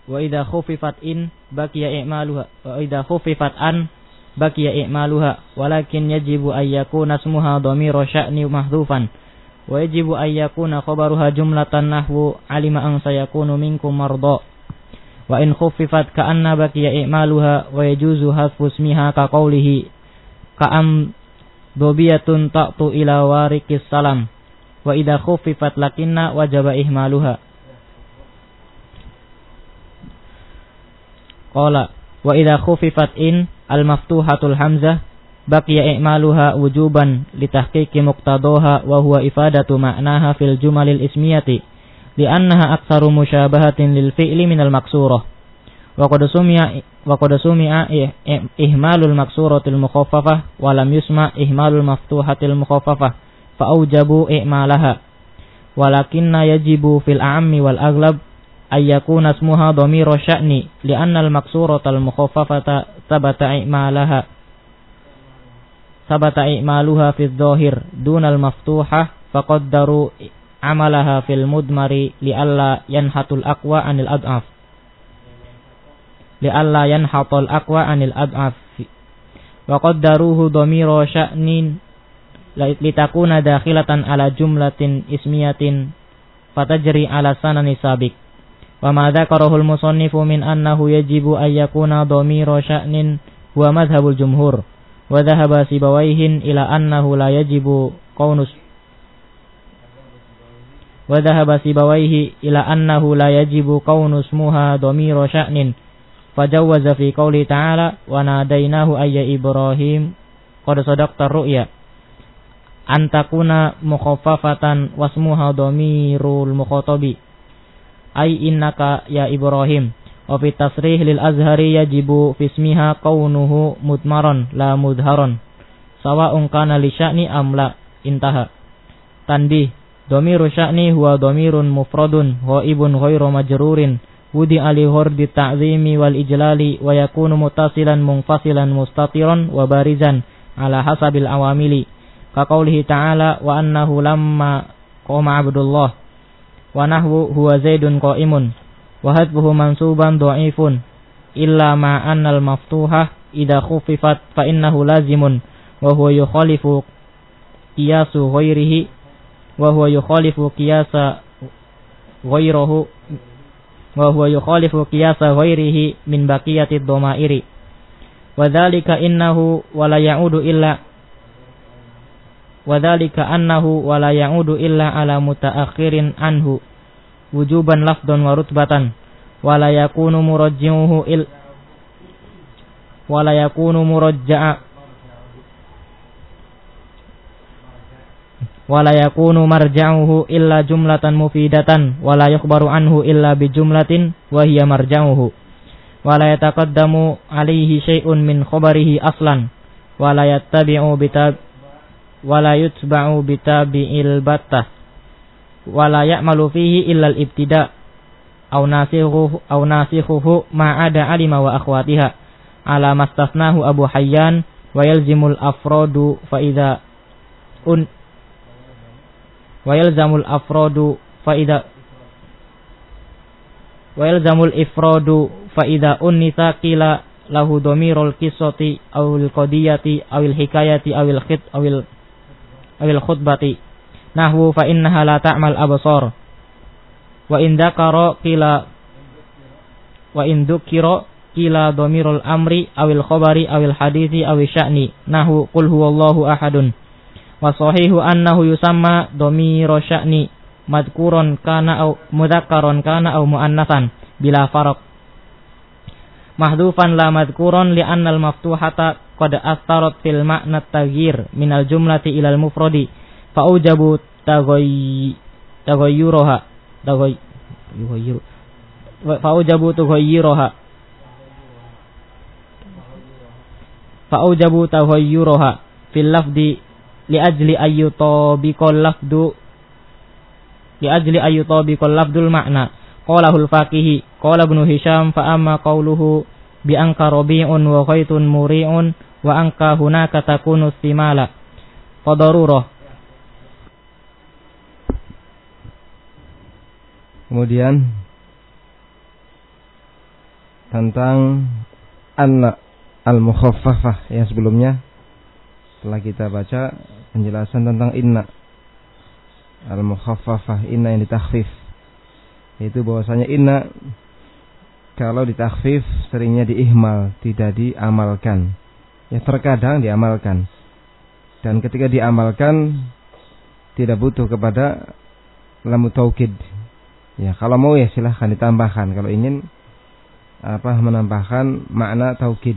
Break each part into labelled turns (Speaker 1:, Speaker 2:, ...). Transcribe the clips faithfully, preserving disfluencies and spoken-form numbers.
Speaker 1: wa idza khuffifat in baqiya i'maluha wa idza khuffifat an baqiya i'maluha walakin yajibu ay yakuna ismuha dhamiru sya'ni mahdhufan wa yajibu ay yakuna khabaruha jumlatan nahwu alima an sayakunu minkum marda wa in khuffifat ka'anna baqiya i'maluha wa yajuzu hasfu ismiha ka qawlihi ka'am dobiyatun ta'tu ila wariqis salam wa idza khuffifat lakinna wajaba ihmaluha. Qala wa idza khuffifat in al maftuhatul hamzah baqiya i'maluha wujuban litahqiqi muqtadaha wa huwa ifadatu ma'naha fil jumalil ismiyati li'annaha aktsaru musyabahatin lil fi'li minal maksurah wa qad sumi'a wa qad sumi'a ihmalul maksuratil mukhaffafah wa lam yusma ihmalul maftuhatil mukhaffafah fa aujabu i'malaha walakinna yajibu fil a'ammi wal aghlab ay yakuna ismuha dhamiru sya'ni li'anna al maksuratal mukhaffafata sabata i'malaha sabata i'maluha fi dhahir dunal maftuhah faqaddaru amalaha fil mudmari li'alla yanhatul aqwa anil ad'af li'alla yanhatul aqwa anil ad'af wa qaddaruhu dhamiru sya'nin litakuna dakhilatan ala jumlatin ismiyatin fatajri ala sanani sabik wa ma dzakarahu al-musannifu min annahu yajibu ay yakuna dhamiru sya'nin huwa madhhabul jumhur wa dhahaba sibawaihin ila annahu la yajibu qaunus wa dhahaba sibawaihi ila annahu la yajibu qaunus muha dhamiru sya'nin fajawwaza fi qouli ta'ala wa nadainahu ayya ibrahim qad sadaqta ru'ya antakuna mukhaffafatan wasmuha dhamirul mukhatabi ay innaka ya ibrahim wa fi tasrih lil azhari yajibu fi ismiha kaunuhu mudmaran la mudharon sawa'un kana li sya'ni am la intaha tanbih dhamiru sya'ni huwa dhamirun mufradun ghaibun ghairu majrurin wudi ali hurdi ta'zimi wal ijlali wa yakunu muttasilan munfasilan mustatiran wa barizan ala hasabil awamili ka qaulihi ta'ala wa annahu lamma qama abdullah wa nahwu huwa zaidun qa'imun wa hadfuhu mansuban dha'ifun illa ma annal maftuhah idza khuffifat fa innahu lazimun wa huwa yukhalifu qiyasu ghairihi wa huwa yukhalifu qiyasa ghairihi wa huwa yukhalifu qiyasa ghairihi min baqiyati dhamairi wa dzalika innahu wala ya'udu illa wa dzalika annahu wala ya'udu illa ala mutaakhirin anhu wujuban lafdhan wa rutbatan wala yakunu murajji'uhu il wala yakunu murajja'a wala yakunu marja'uhu illa jumlatan mufidatan wala yukhbaru anhu illa bi jumlatin wa hiya marja'uhu wala yataqaddamu alayhi syai'un min khabarihi aslan wala yattabi'u bitab wala yutba'u bitabi'il battah wala ya'malu fihi illa al-ibtida' aw nasikhuhu aw nasikhuhu ma ada alima wa akhwatiha ala mastasnahu Abu Hayyan wa yalzimul afradu fa idza un wa yalzamul afradu fa idza wa yalzamul ifradu fa idza unnisa qila lahu dhamirul qissati aw al-qadiyati aw al-hikayati aw al-khit aw al awil khutbati nahwu fa innaha la ta'mal absar wa in dzakara qila wa in dzukira qila dhamirul amri awil khabari awil hadithi awil sya'ni nahwu qul huwallahu ahadun wa sahihu annahu yusamma dhamiru sya'ni madhkuran kana aw mudzakkaran kana aw muannatsan bila farq mahdhufan la madhkuran li anna al maftuhata qad astarat fil ma'na taghyir minal jumlati ilal mufradi fa aujabu tagay tagayyuruha tagay yughayyiru fa aujabu tagayyuruha fa aujabu tagayyuruha fil lafdi li ajli ayyutabiqal lafdu li ajli ayyutabiqal lafdul ma'na qalahul faqihi qala ibnu hisham fa amma qawluhu bi anka rabi'un wa ghaitun muri'un wa anka hunaka takunu istimala qadarurah.
Speaker 2: Kemudian tentang anna al-mukhaffafah yang sebelumnya setelah kita baca penjelasan tentang inna al-mukhaffafah, inna yang ditakhfif, yaitu bahwasanya inna kalau ditakhfif seringnya diihmal, tidak diamalkan. Ya terkadang diamalkan, dan ketika diamalkan tidak butuh kepada lamu taukid. Ya kalau mau ya silahkan ditambahkan kalau ingin apa menambahkan makna taukid.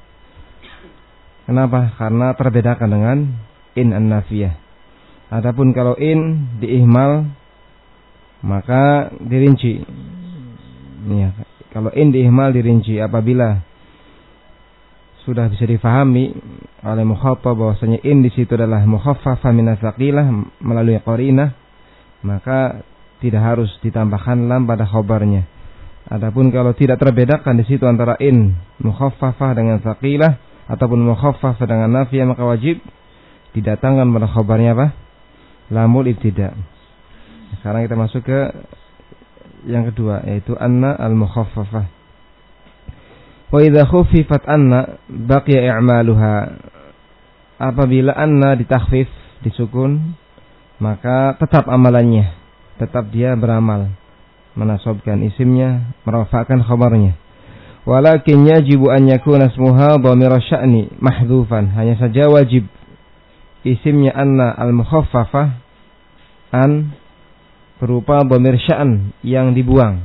Speaker 2: Kenapa? Karena terbedakan dengan in an-nafiyah. Adapun kalau in diihmal maka dirinci. Ya, kalau in diihmal dirinci apabila sudah bisa difahami oleh mukhatab bahwasanya in di situ adalah mukhaffafah min ats-tsaqilah melalui qarinah, maka tidak harus ditambahkan lam pada khabarnya. Adapun kalau tidak terbedakan di situ antara in mukhaffafah dengan tsaqilah ataupun mukhaffafah dengan nafiyah, maka wajib didatangkan pada khabarnya apa? Lamul ibtida. Sekarang kita masuk ke yang kedua, yaitu anna al-mukhaffafah. Wa idza khuffifat anna baqiya i'maluha. Apabila anna ditakhfif, disukun, maka tetap amalannya, tetap dia beramal, menasabkan isimnya, merafa'kan khabarnya. Walakin yajibu an yakuna ismuha dhamir sya'ni mahdhufan. Hanya saja wajib isimnya anna al-mukhaffafah an berupa dhamir sya'n yang dibuang.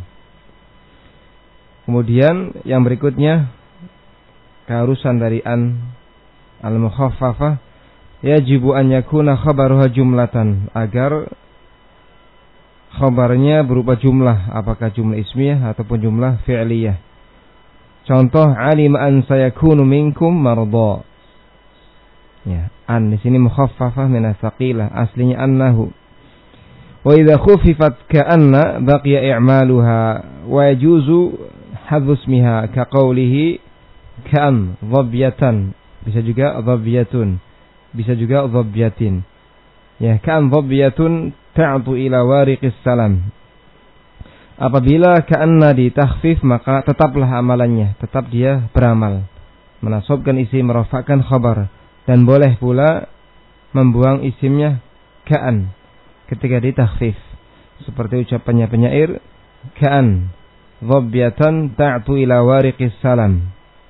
Speaker 2: Kemudian yang berikutnya keharusan dari an al-mukhaffafah, yajibu an yakuna khabaruha jumlatan, agar khabarnya berupa jumlah, apakah jumlah ismiyah ataupun jumlah fi'liyah. Contoh, alim an sayakunu minkum marda. Ya, an di sini mukhaffafah min ats-tsaqilah, aslinya annahu. Wa idza khuffifat ka'anna baqiya i'maluha wa yajuzu hadhu ismiha ka qawlihi ka'an dhabyatan, bisa juga dhabyatun, bisa juga dhabyatin. Ya, ka'an dhabyatun ta'tu ila wariqis salam. Apabila ka'anna ditakhfif, maka tetaplah amalannya, tetap dia beramal, menasabkan isim, merafa'kan khabar, dan boleh pula membuang isimnya ka'an ketika ditakhfif, seperti ucapannya penyair, ka'an dhabyatan ta'tu ila wariqis salam.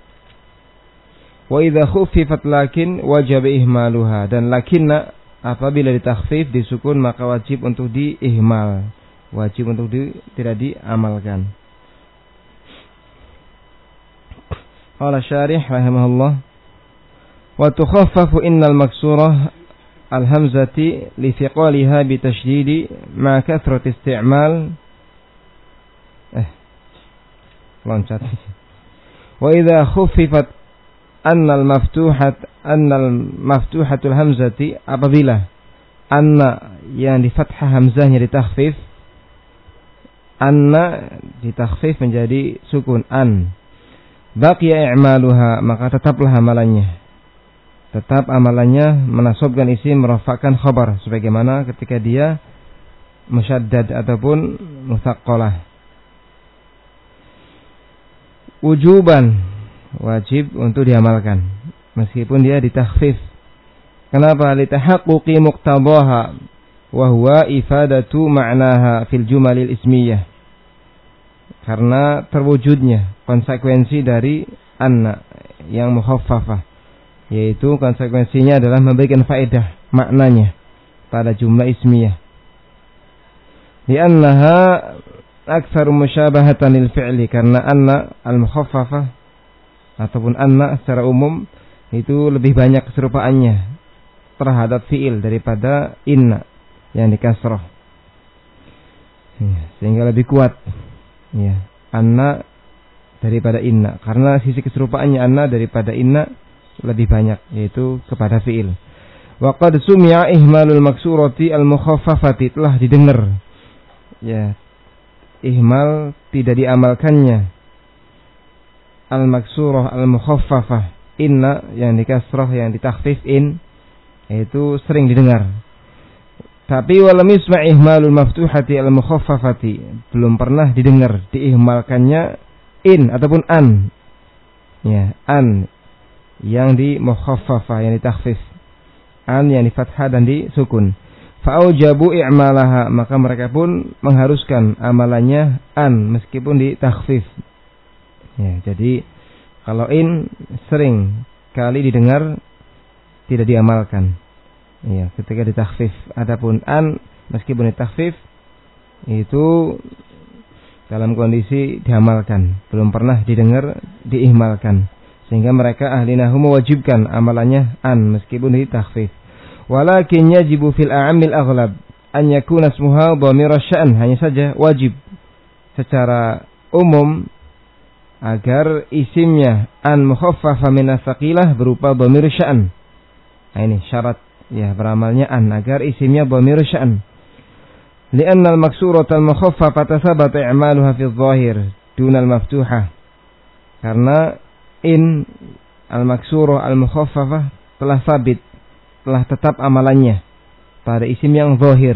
Speaker 2: Wa idza khuffifat lakin wajib ihmaluha. Dan lakinna apabila ditakhfif, disukun, maka wajib untuk diihmal, wajib untuk di, tidak diamalkan. Qala syarih rahimahullah, wa tukhaffafu innal maksurah al-hamzati li thiqaliha bi tasydidi ma kathrati isti'mal eh loncat. Wa idza khuffifat annal maftuhat annal maftuhatul hamzati, apabila anna yang di fathah hamzahnya ditakhfif, anna ditakhfif menjadi sukun an, baqiya i'maluha, maka tetaplah amalannya, tetap amalannya menasabkan isim, merafa'kan khabar, sebagaimana ketika dia musyaddad ataupun mutsaqqalah. Wujuban, wajib untuk diamalkan meskipun dia ditakhfif. Kenapa? Litahaqquqi muqtadaha wa huwa ifadatu ma'naha fil jumalil ismiyah. Karena terwujudnya konsekuensi dari anna yang mukhaffafah, yaitu konsekuensinya adalah memberikan faedah maknanya pada jumlah ismiyah. Li'annaha aktsaru musyabahatan lil fi'li, karena anna al-mukhaffafah ataupun anna secara umum itu lebih banyak keserupaannya terhadap fi'il daripada inna yang dikasrah, ya, sehingga lebih kuat, ya, anna daripada inna, karena sisi keserupaannya anna daripada inna lebih banyak, yaitu kepada fi'il. Wa qad sumi'a ihmalul maksurati al-mukhaffafati, telah didengar, ya, ihmal tidak diamalkannya al-maksurah al-mukhaffafah, inna yang dikasrah, yang ditakhfif in, itu sering didengar. Tapi walam yusma' ihmalul maftuhati al-mukhaffafati, belum pernah didengar diihmalkannya in ataupun an. Ya, an yang di mukhaffafah, yang di takhfif. An yang di fathah dan di sukun. Fa'aujabu i'malaha, maka mereka pun mengharuskan amalannya an meskipun di takhfif. Ya, jadi kalau in sering kali didengar tidak diamalkan. Ya, ketika di takhfif. Adapun an meskipun di takhfif itu dalam kondisi diamalkan, belum pernah didengar diihmalkan. Sehingga mereka ahli nahwu mewajibkan amalannya an meskipun di takhfif. Walakin yajibu fil a'amil aghlab an yakuna ismuha dhamir asy-sya'n, hanya saja wajib secara umum agar isimnya an mukhaffafa min as-saqilah berupa dhamir asy-sya'n. Nah, ini syarat ya beramalnya an agar isimnya dhamir asy-sya'n. Li'anna al-maksurata al-mukhaffafata thabata i'maluha fi adh-dhahir duna al-maftuhah. Karena in al-maksurah al-mukhaffafah telah sabit, telah tetap amalannya pada isim yang zahir.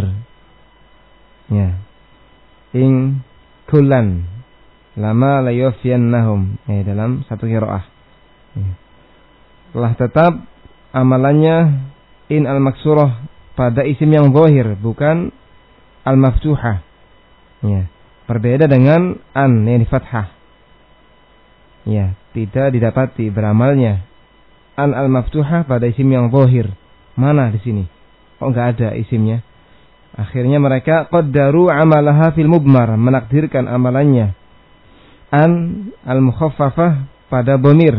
Speaker 2: Ya. In kullan lama la yufiyannahum, ya, dalam satu qiraah. Ya. Telah tetap amalannya in al-maksurah pada isim yang zahir, bukan al-maftuhah. Ya. Berbeda dengan an yang di fathah. Ya, tidak didapati beramalnya an al-maftuhah pada isim yang zahir. Mana di sini? Kok enggak ada isimnya? Akhirnya mereka qaddaru amalaha fil mudmar, menakdirkan amalannya an al-mukhaffafah pada dhamir.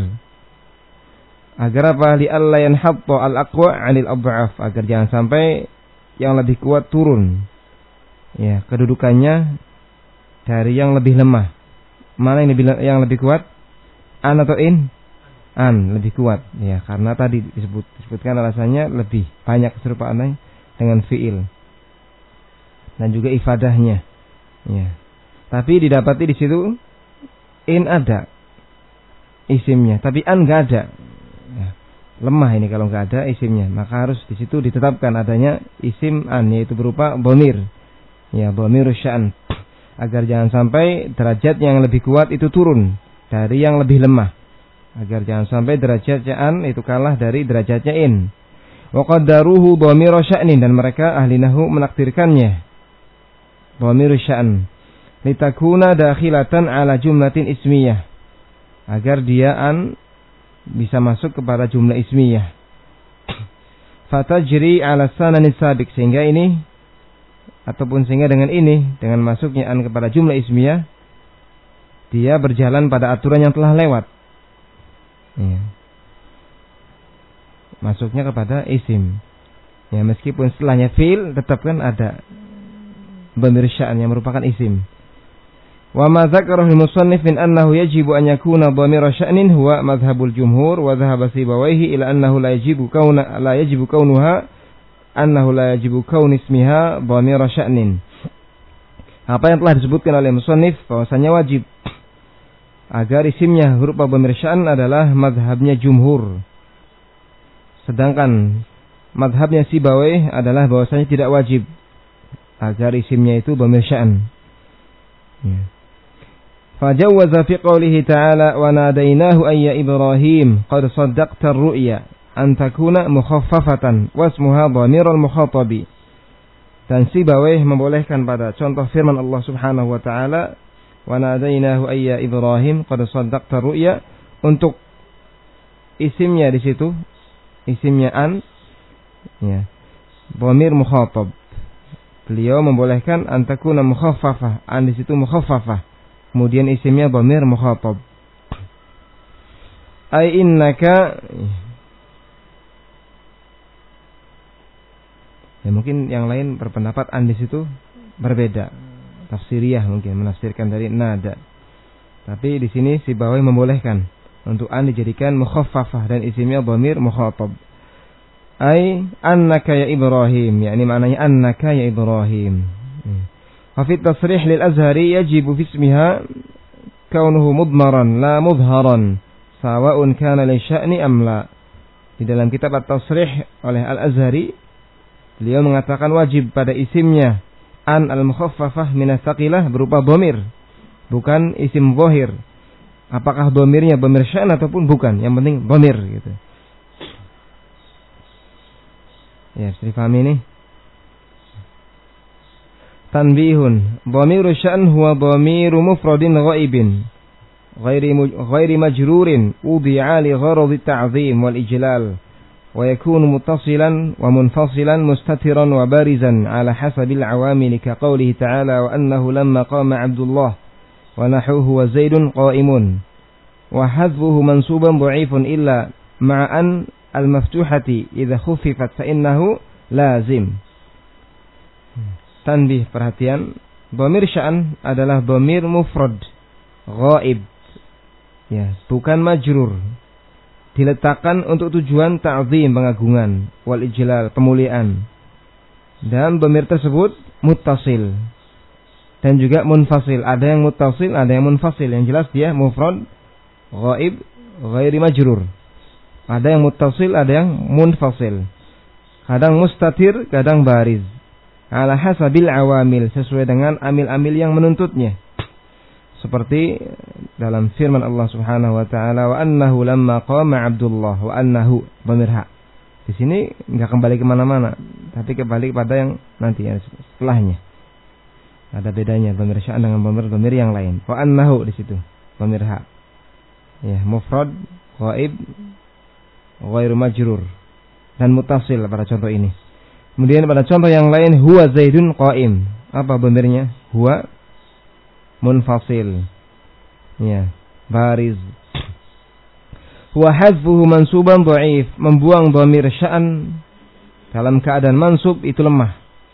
Speaker 2: Agar apa? Li alla yanhatta al-aqwa 'anil adhaf, agar jangan sampai yang lebih kuat turun. Ya, kedudukannya dari yang lebih lemah. Mana yang lebih yang lebih kuat? An atau in? An lebih kuat, ya, karena tadi disebut disebutkan alasannya lebih banyak keserupaannya dengan fiil dan juga ifadahnya, ya. Tapi didapati di situ in ada isimnya, tapi an nggak ada. Ya, lemah ini kalau nggak ada isimnya, maka harus di situ ditetapkan adanya isim an, yaitu berupa dhamir, ya, dhamir sya'n, agar jangan sampai derajat yang lebih kuat itu turun dari yang lebih lemah. Agar jangan sampai derajatnya an itu kalah dari derajatnya in. Wa qaddaruhu dhamir sya'nin, dan mereka ahli nahwu menakdirkannya dhamir sya'n litakuna dakhilatan ala jumlatin ismiyah, agar dia an bisa masuk kepada jumlah ismiyah. Fatajri ala sanani sabiq, sehingga ini ataupun sehingga dengan ini, dengan masuknya an kepada jumlah ismiyah, dia berjalan pada aturan yang telah lewat. Ya. Masuknya kepada isim. Ya, meskipun setelahnya fi'il tetap kan ada dhamir sya'n yang merupakan isim. Wa ma dzakarahu al-musannif min annahu yajibu an yakuna dhamir sya'nin huwa madhhabul jumhur wa dhahaba Sibawayhi ila annahu la yajibu kauna la yajibu kaunuha annahu la yajibu kaun ismiha dhamir sya'nin. Apa yang telah disebutkan oleh musannif bahwasanya wajib agar isimnya huruf dhamir sya'n adalah madhabnya jumhur. Sedangkan madhabnya Sibawayh adalah bahwasanya tidak wajib agar isimnya itu dhamir sya'n. Ya. Fajawwaza fi qoulihi ta'ala wa nadainahu ayya Ibrahim qad saddaqta ar-ru'ya an takuna mukhaffafatan wasmuha dhamirul mukhatabi. Dan Sibawayh membolehkan pada contoh firman Allah Subhanahu wa taala wa nadainahu ayya Ibrahim qad saddaqta ru'ya, untuk isimnya di situ, isimnya an, ya, dhamir mukhatab. Beliau membolehkan antakuna mukhaffafah, an di situ mukhaffafah, kemudian isimnya dhamir mukhatab. Ai innaka, ya, mungkin yang lain berpendapat an di situ berbeda. Tafsiriyah mungkin menafsirkan dari nada. Tapi di sini Sibawayh membolehkan untuk an dijadikan mukhaffafah dan isimnya dhamir mukhatab. Ai annaka ya Ibrahim, yakni maknanya annaka ya Ibrahim. Wa fi tasrih lil Azhari yajibu fi ismiha kaunuhu mudmaran la mudharan sawa'un kana li sya'ni am la. Di dalam kitab at-tasrih oleh Al-Azhari, beliau mengatakan wajib pada isimnya an al-mukhaffafah min as-saqilah berupa dhamir, bukan isim zahir. Apakah dhamirnya dhamir sya'an ataupun bukan, yang penting dhamir gitu. Ya, bisa difahami ini. Tanbihun, dhamiru sya'an huwa dhamiru mufradin ghaibin ghairi ghairi majrurin udi'a li gharad at-ta'zim wal ijlal wa yakunu muttasilan wa munfasilan mustatiran wa barizan ala hasabil awamil ka qawlihi ta'ala wa annahu lamma qama 'Abdullah wa nahuhu wa Zaidun qa'imun wa hadfuhu mansuban dha'ifun illa ma'an al-maftuhati idza khuffifat fa innahu lazim. Tanbih, perhatian, dhamir sya'an adalah dhamir mufrad ghaib, ya, bukan majrur, diletakkan untuk tujuan ta'zim, pengagungan, wal ijlal, pemuliaan, dan dhamir tersebut muttasil dan juga munfasil. Ada yang muttasil, ada yang munfasil. Yang jelas dia mufrad ghaib ghairi majrur. Ada yang muttasil, ada yang munfasil. Kadang mustatir, kadang bariz. Ala hasabil awamil, sesuai dengan amil-amil yang menuntutnya. Seperti dalam firman Allah Subhanahu wa taala, wa annahu lamma qama Abdullah, wa annahu dhamir ha. Di sini enggak kembali ke mana-mana, tapi kembali kepada yang nanti ya, setelahnya. Ada bedanya dhamir sya'an dengan dhamir-dhamir yang lain. Wa annahu di situ dhamir ha. Ya, mufrad ghaib ghairu majrur dan muttasil pada contoh ini. Kemudian pada contoh yang lain, huwa Zaidun qa'im. Apa dhamirnya? Huwa munfasil. Ya, bariz. Huwa hadfuhu mansuban dha'if. Membuang dhamir sya'an dalam keadaan mansub itu lemah.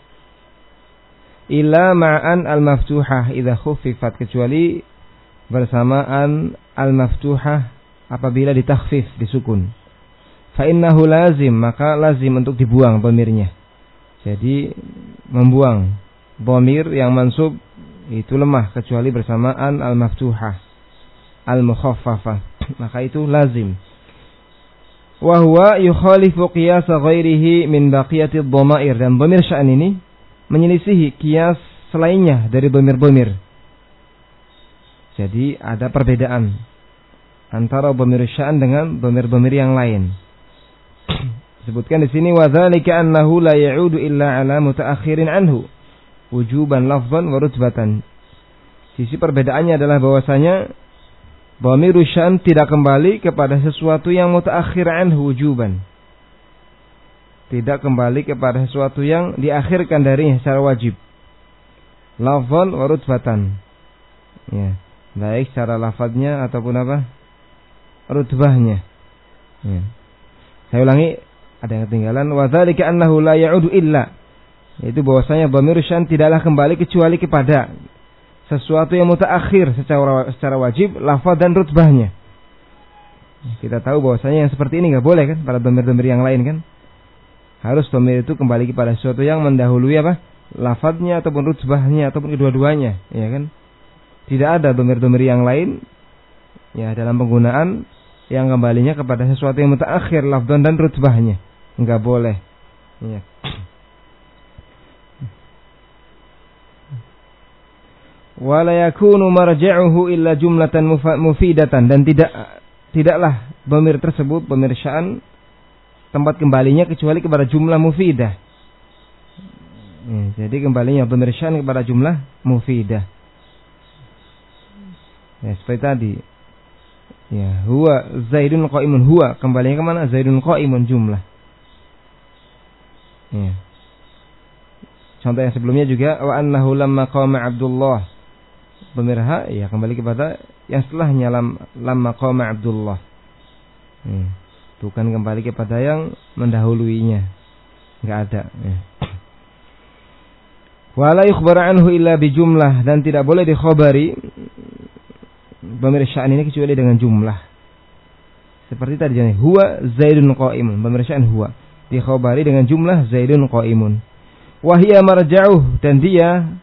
Speaker 2: Illa ma'an al-maftuhah idza khuffifat, kecuali bersamaan al-maftuhah apabila ditakhfif, disukun. Fa innahu lazim, maka lazim untuk dibuang dhamirnya. Jadi membuang dhamir yang mansub itu lemah kecuali bersamaan al-maftuhah al-mukhaffafah, maka itu lazim. Wa huwa yukhalifu qiyas ghairihi min baqiyati ad-dhamair, dan dhamir sya'an ini menyelisihi qiyas selainnya dari dhamir-dhamir. Jadi ada perbedaan antara dhamir sya'an dengan dhamir-dhamir yang lain. Disebutkan di sini, wa dzalika annahu la ya'udu illa ala mutaakhirin anhu wujuban lafdhan wa rutbatan. Sisi perbedaannya adalah bahwasanya dhamir sya'an tidak kembali kepada sesuatu yang mutaakhir anhu wujuban. Tidak kembali kepada sesuatu yang diakhirkan darinya secara wajib. Lafdhan wa rutbatan. Ya, baik secara lafadznya ataupun apa? Rutbahnya. Ya. Saya ulangi, ada yang ketinggalan. Wa dzalika annahu la ya'udu illa, yaitu bahwasanya dhamir sya'an tidaklah kembali kecuali kepada sesuatu yang mutaakhir secara secara wajib, lafaz dan rutbahnya. Kita tahu bahwasanya yang seperti ini enggak boleh kan pada dhamir-dhamir yang lain kan. Harus dhamir itu kembali kepada sesuatu yang mendahului apa? Lafaznya ataupun rutbahnya ataupun kedua-duanya, ya kan? Tidak ada dhamir-dhamir yang lain ya dalam penggunaan yang kembalinya kepada sesuatu yang mutaakhir lafzan dan rutbahnya. Enggak boleh. Ya. Wala yakunu marja'uhu illa jumlatan mufidatan, dan tidak tidaklah dhamir tersebut, dhamir sya'an, tempat kembalinya kecuali kepada jumlah mufidah. Ya, jadi kembalinya dhamir sya'an kepada jumlah mufidah. Ya, seperti tadi. Ya, huwa Zaidun qa'imun, huwa kembalinya ke mana? Zaidun qa'imun jumlah. Ya. Contoh yang sebelumnya juga, wa annahu lamma qama Abdullah, dhamir ha, ya kembali kepada yang setelahnya, lam lamma qama Abdullah. Ya. Bukan kembali kepada yang mendahuluinya. Enggak ada, ya. Wa la yukhbar anhu illa bi jumlah, dan tidak boleh dikhabari dhamir sya'an ini kecuali dengan jumlah. Seperti tadi, huwa Zaidun qa'imun, dhamir sya'an huwa dikhabari dengan jumlah Zaidun qa'imun. Wa hiya marja'uh, dan dia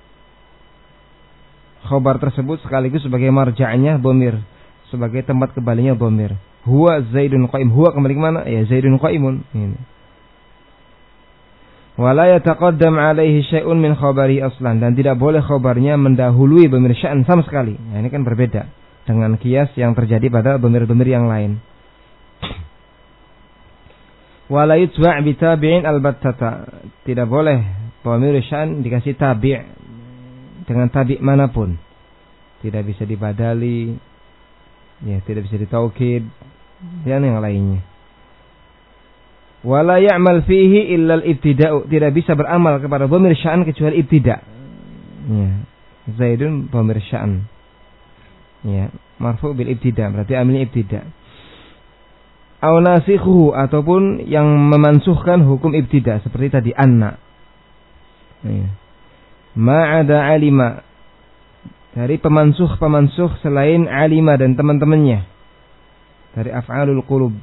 Speaker 2: khabar tersebut sekaligus sebagai marja'nya dhamir, sebagai tempat kembalinya dhamir. Huwa Zaidun qa'im, huwa kembali ke mana? Ya Zaidun qa'imun. Ini. Wa la yataqaddam alaihi syai'un min khabari aslan, dan tidak boleh khabarnya mendahului dhamir sya'an sama sekali. Nah, ini kan berbeda. dengan kias yang terjadi pada dhamir-dhamir yang lain. Wala yutba' bi tabi'in albattata. Tidak boleh dhamir sya'an dikasih tabi' dengan tabi' manapun. Tidak bisa dibadali, ya, tidak bisa ditaukid dan yang lainnya. Wala ya'mal fihi illa al-ibtida'u. Tidak bisa beramal kepada dhamir sya'an kecuali ibtida'. Ya. Zaidun dhamir sya'an. Ya, marfu' bil ibtida', berarti amilnya ibtida'. Aw nasikhuhu, ataupun yang memansuhkan hukum ibtida' seperti tadi anna. Ya. Ma'ada alima, dari pemansuh-pemansuh selain alima dan teman-temannya dari af'alul qulub.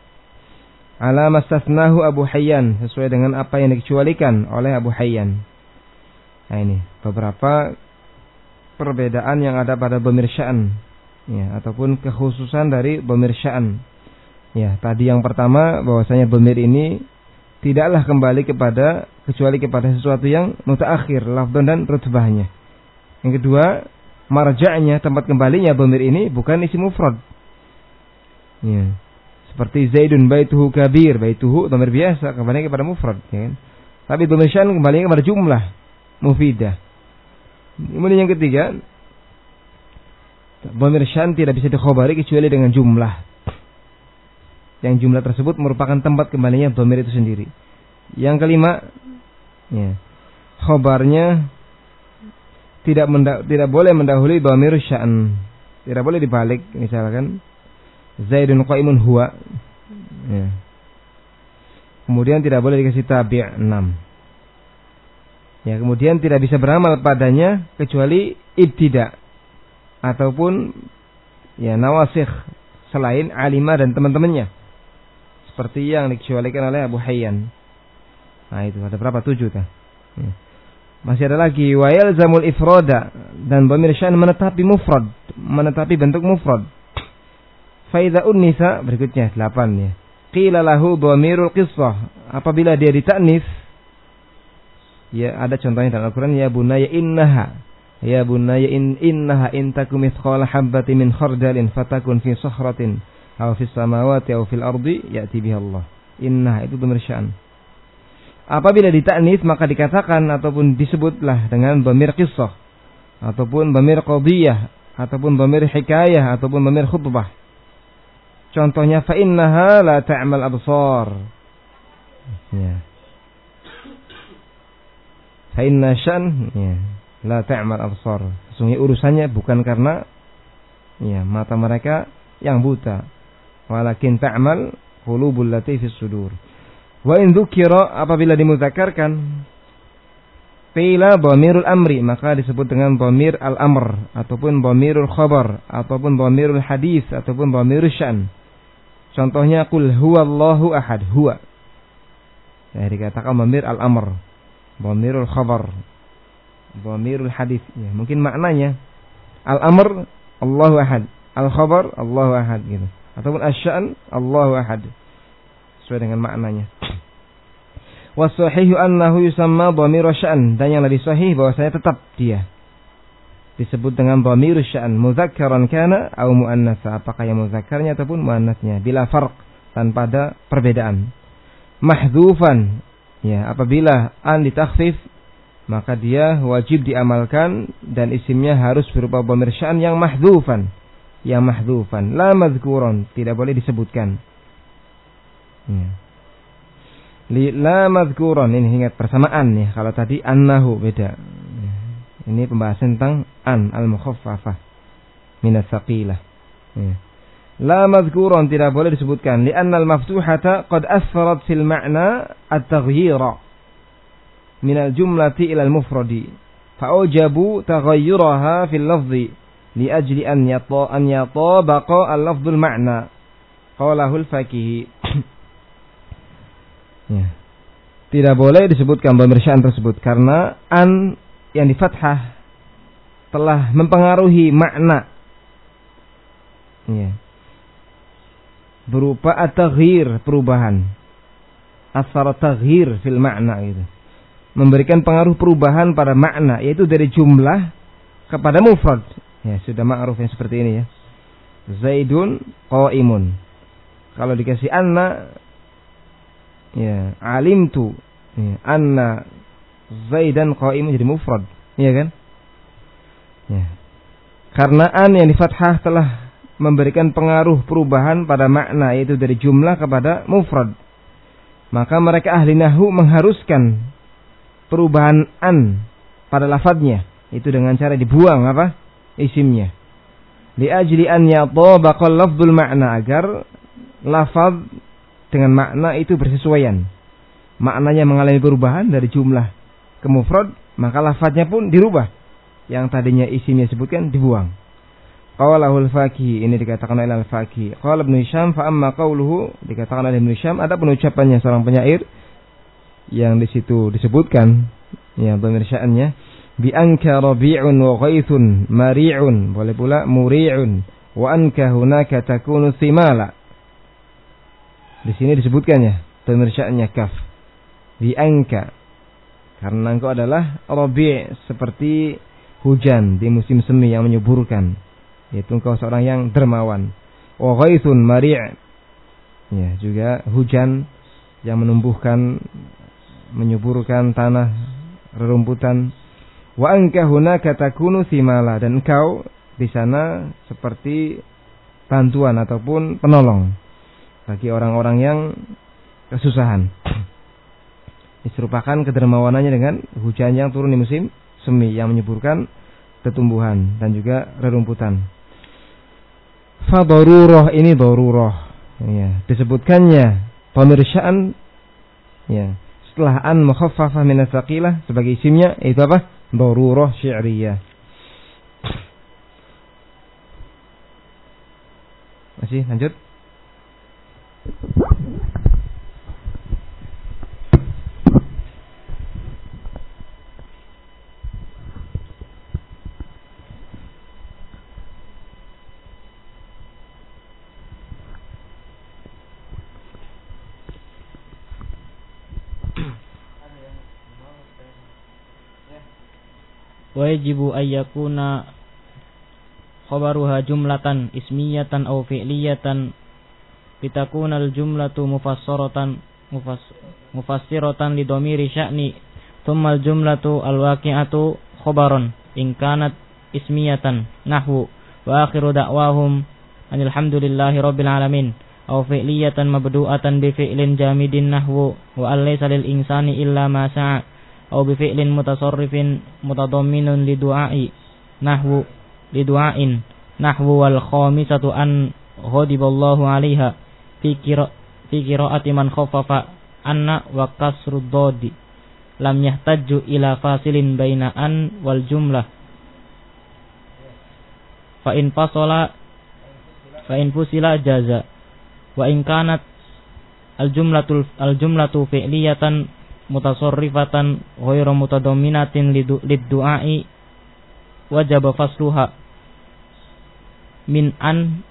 Speaker 2: Ala mastathnahu Abu Hayyan, sesuai dengan apa yang dikecualikan oleh Abu Hayyan. Nah, ini beberapa perbedaan yang ada pada dhamir sya'an, ya, ataupun kekhususan dari dhamir sya'an. Ya, tadi yang pertama bahwasanya dhamir ini tidaklah kembali kepada kecuali kepada sesuatu yang mutaakhir lafdhan dan rutbahnya. Yang kedua, marja'nya, tempat kembalinya dhamir ini bukan isim mufrad. Ya. Seperti Zaidun baituhu kabir, baituhu dhamir biasa kembali kepada mufrad, ya kan? Tapi dhamir sya'an kembali kepada jumlah mufidah. Kemudian yang ketiga, dhamir sya'an tidak bisa dikhobari kecuali dengan jumlah. Yang jumlah tersebut merupakan tempat kembalinya dhamir itu sendiri. Yang kelima, ya, khobarnya tidak menda- tidak boleh mendahului dhamir sya'an. Tidak boleh dibalik, misalkan Zaidun qa'imun huwa. Ya. Kemudian tidak boleh dikasih tabi' enam. Ya, kemudian tidak bisa beramal padanya kecuali ibtida' ataupun ya nawasikh selain alima dan teman-temannya. Seperti yang dikecualikan oleh Abu Hayyan. Nah, itu ada berapa? Tujuh kan? Ya. Masih ada lagi wa yalzamul ifrada, dan dhamir sya'an menetapi mufrad, menetapi bentuk mufrad. Faidha unnisa, berikutnya delapan ya. Qila lahu dhamirul qissah, apabila dia ditaknis, ya ada contohnya dalam Al-Qur'an, ya bunayya innaha, ya bunayya in innaha in takum mithqala habatin min khardalin fatakun fi sakhratin aw fis samawati aw fil ardi ya'ti biha Allah. Innaha itu dhamir sya'an. Apabila ditaknis maka dikatakan ataupun disebutlah dengan dhamir qissah ataupun dhamir qadiyah ataupun dhamir hikayah ataupun dhamir khutbah. Contohnya fa innaha la ta'mal absar. Ya. Fa inna syan ya, la ta'mal absar. Sesungguhnya urusannya bukan karena ya mata mereka yang buta, walakin ta'mal qulubul lati fis sudur. Wa in dzukira, apabila dimudzakarkan, qila dhamirul amri, maka disebut dengan dhamir al-amr ataupun dhamirul khabar ataupun dhamirul hadis ataupun dhamirul syan. Contohnya qul huwallahu ahad, huwa. Ya, dikatakan dhamir al-amr, dhamirul khabar, dhamirul hadis. Ya, mungkin maknanya al-amr Allahu ahad, al-khabar Allahu ahad gitu. Ataupun asy-syan Allahu ahad. Sesuai dengan maknanya. Wasahihu annahu yusamma dhamiru sya'an, dan yang lebih sahih bahwasanya tetap dia disebut dengan dhamiru sya'an, mudzakkaran kana atau muannatsa, apakah yang mudzakarnya ataupun muannatsnya, bila farq, tanpa ada perbedaan. Mahdhufan, ya, apabila an ditakhfif maka dia wajib diamalkan dan isimnya harus berupa dhamir sya'an yang mahdhufan, yang mahdhufan, la madhkuran, tidak boleh disebutkan. Ya. Li la madhkuran, ini ingat persamaan ya, kalau tadi annahu beda. Ya. Ini pembahasan tentang an al-mukhaffafah min as-saqilah. Ya. La madhkuran, tidak boleh disebutkan, li'anna al-maftuhata qad asfarat fil ma'na at-taghyira min al-jumlati ila al-mufradi fa'ujabu taghayyuraha fil lafzi li ajli an yata an yatabaqa al-lafdhul ma'na qalahu al-faqihi. Ya. Tidak boleh disebutkan dhamir sya'an tersebut karena an yang di fathah telah mempengaruhi makna, ya, berupa at-taghyir, perubahan, asar taghyir fil makna gitu, memberikan pengaruh perubahan pada makna, yaitu dari jumlah kepada mufrad. Ya, sudah ma'ruf yang seperti ini ya. Zaidun qaimun. Kalau dikasih anna, ya, alimtu, ya, anna Zaidan qaimun jadi mufrad, iya kan? Ya. Karena an yang di fathah telah memberikan pengaruh perubahan pada makna, yaitu dari jumlah kepada mufrad. Maka mereka ahli nahwu mengharuskan perubahan an pada lafadznya, itu dengan cara dibuang apa? Isimnya. Li ajli an yatabaqal lafdzul ma'na, agar lafadz dengan makna itu bersesuaian. Maknanya mengalami perubahan dari jumlah ke mufrad, maka lafadznya pun dirubah. Yang tadinya isimnya sebutkan dibuang. Qawlahul Faqih, ini dikatakan oleh Al-Faqih. Qala Ibnu Hisham fa amma qawluhu, dikatakan oleh Ibnu Hisham, ada penucapannya seorang penyair yang di situ disebutkan, ya, dhamir sya'annya, bi anka rabi'un wa ghaithun mari'un, boleh pula muri'un, wa anka hunaka takunu thimala. Di sini disebutkannya dhamir sya'annya kaf. Bi anka, karena engkau adalah rabi', seperti hujan di musim semi yang menyuburkan, yaitu engkau seorang yang dermawan. Wa ghaithun mari', ya, juga hujan yang menumbuhkan, menyuburkan tanah, rerumputan. Wa anka hunaka takunu thimala, dan engkau di sana seperti bantuan ataupun penolong bagi orang-orang yang kesusahan. Diserupakan kedermawanannya dengan hujan yang turun di musim semi yang menyuburkan tumbuhan dan juga rerumputan. Fa darurah, ini darurah, ya, disebutkannya dhamir sya'an, ya, setelah an mukhaffafah min as-saqilah sebagai isimnya, itu apa? Darurah syi'riyah. Masih lanjut.
Speaker 1: Wajibu ayyakuna khabaruha jumlatan ismiyatan aw fi'liyatan litakuna al-jumlatu mufassaratan mufass, mufassiratan li dhamiri sya'ni thumma al-jumlatu al-waqi'atu khabaran in kanat ismiyatan nahwu wa akhiru da'wahum anil hamdulillahi rabbil alamin aw fi'liyatan mabdu'atan bi fi'lin jamidin nahwu wa allaysa lil insani illa ma sa'a aw bi fi'lin mutasarrifin mutadamminun li du'a'i nahwu li du'ain nahwu wal khamisatu an ghadiballahu 'alaiha fi qira fi qira'ati man khaffafa anna wa kasrud dadi lam yahtaju ila fasilin baina an wal jumlah fa in fasala fa in fusila jaza wa in kanat al jumlatul al jumlatu fi'liyatan mutasarrifatan ghairu mutadamminatin lid-du'a'i wajaba fasluha min an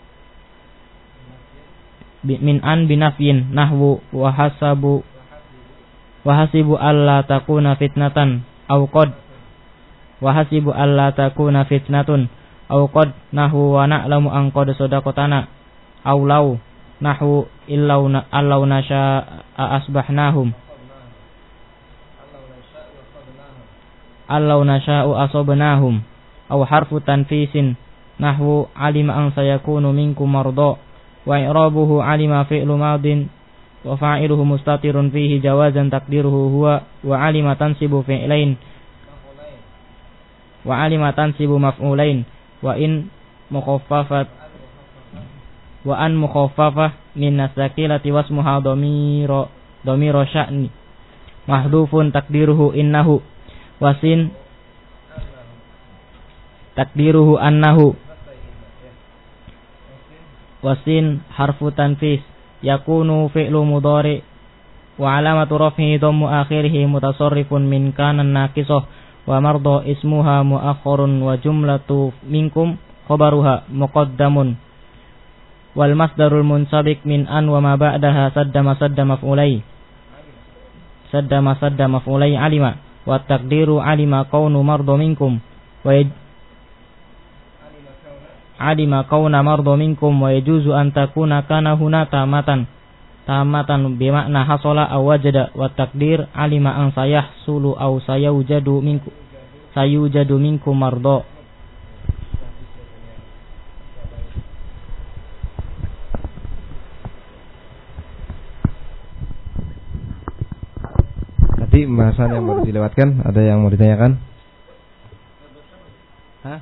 Speaker 1: min an binafyin nahwu wa hasabu wa hasibu alla takuna fitnatan aw qad wa hasibu alla takuna fitnatun aw qad nahwu wa na'lamu an qad sadaqatana aw law nahwu illau na allau nasha asbahnahum allau nasha'u asobnahum aw harfu tanfisin nahwu alima an sayakunu minkum marda wa i'rabuhu alima fi'lu madin wa fa'iluhu mustatirun fihi jawazan taqdiruhu huwa wa alima tansibu fi'lain wa alima tansibu maf'ulain wa in mukhaffafat wa an mukhaffafah min nasakilati wasmuha dhamira dhamira sya'ni mahdhufun taqdiruhu innahu wasin takdiruhu annahu wasin harfu tanfis yakunu fi'lu mudhari wa alamatu raf'ihi dhammu akhirih mutasarrifun min kana naqisah wa marda ismuha muakhkharun wa jumlatu minkum khabaruha muqaddamun wal masdarul munsabiq min an wa ma ba'daha sadda masadda maf'ulai sadda masadda maf'ulai alima wa taqdiru alima kaunu mardo minkum wa alima kauna mardo minkum wa yajuzu an takuna kana huna tamatan tamatan bimakna hasola aw wajada wa takdir alima an sayahsulu aw sayujadu minkum sayujadu minkum mardo.
Speaker 2: Tadi pembahasan yang baru dilewatkan, ada yang mau ditanyakan? Hah?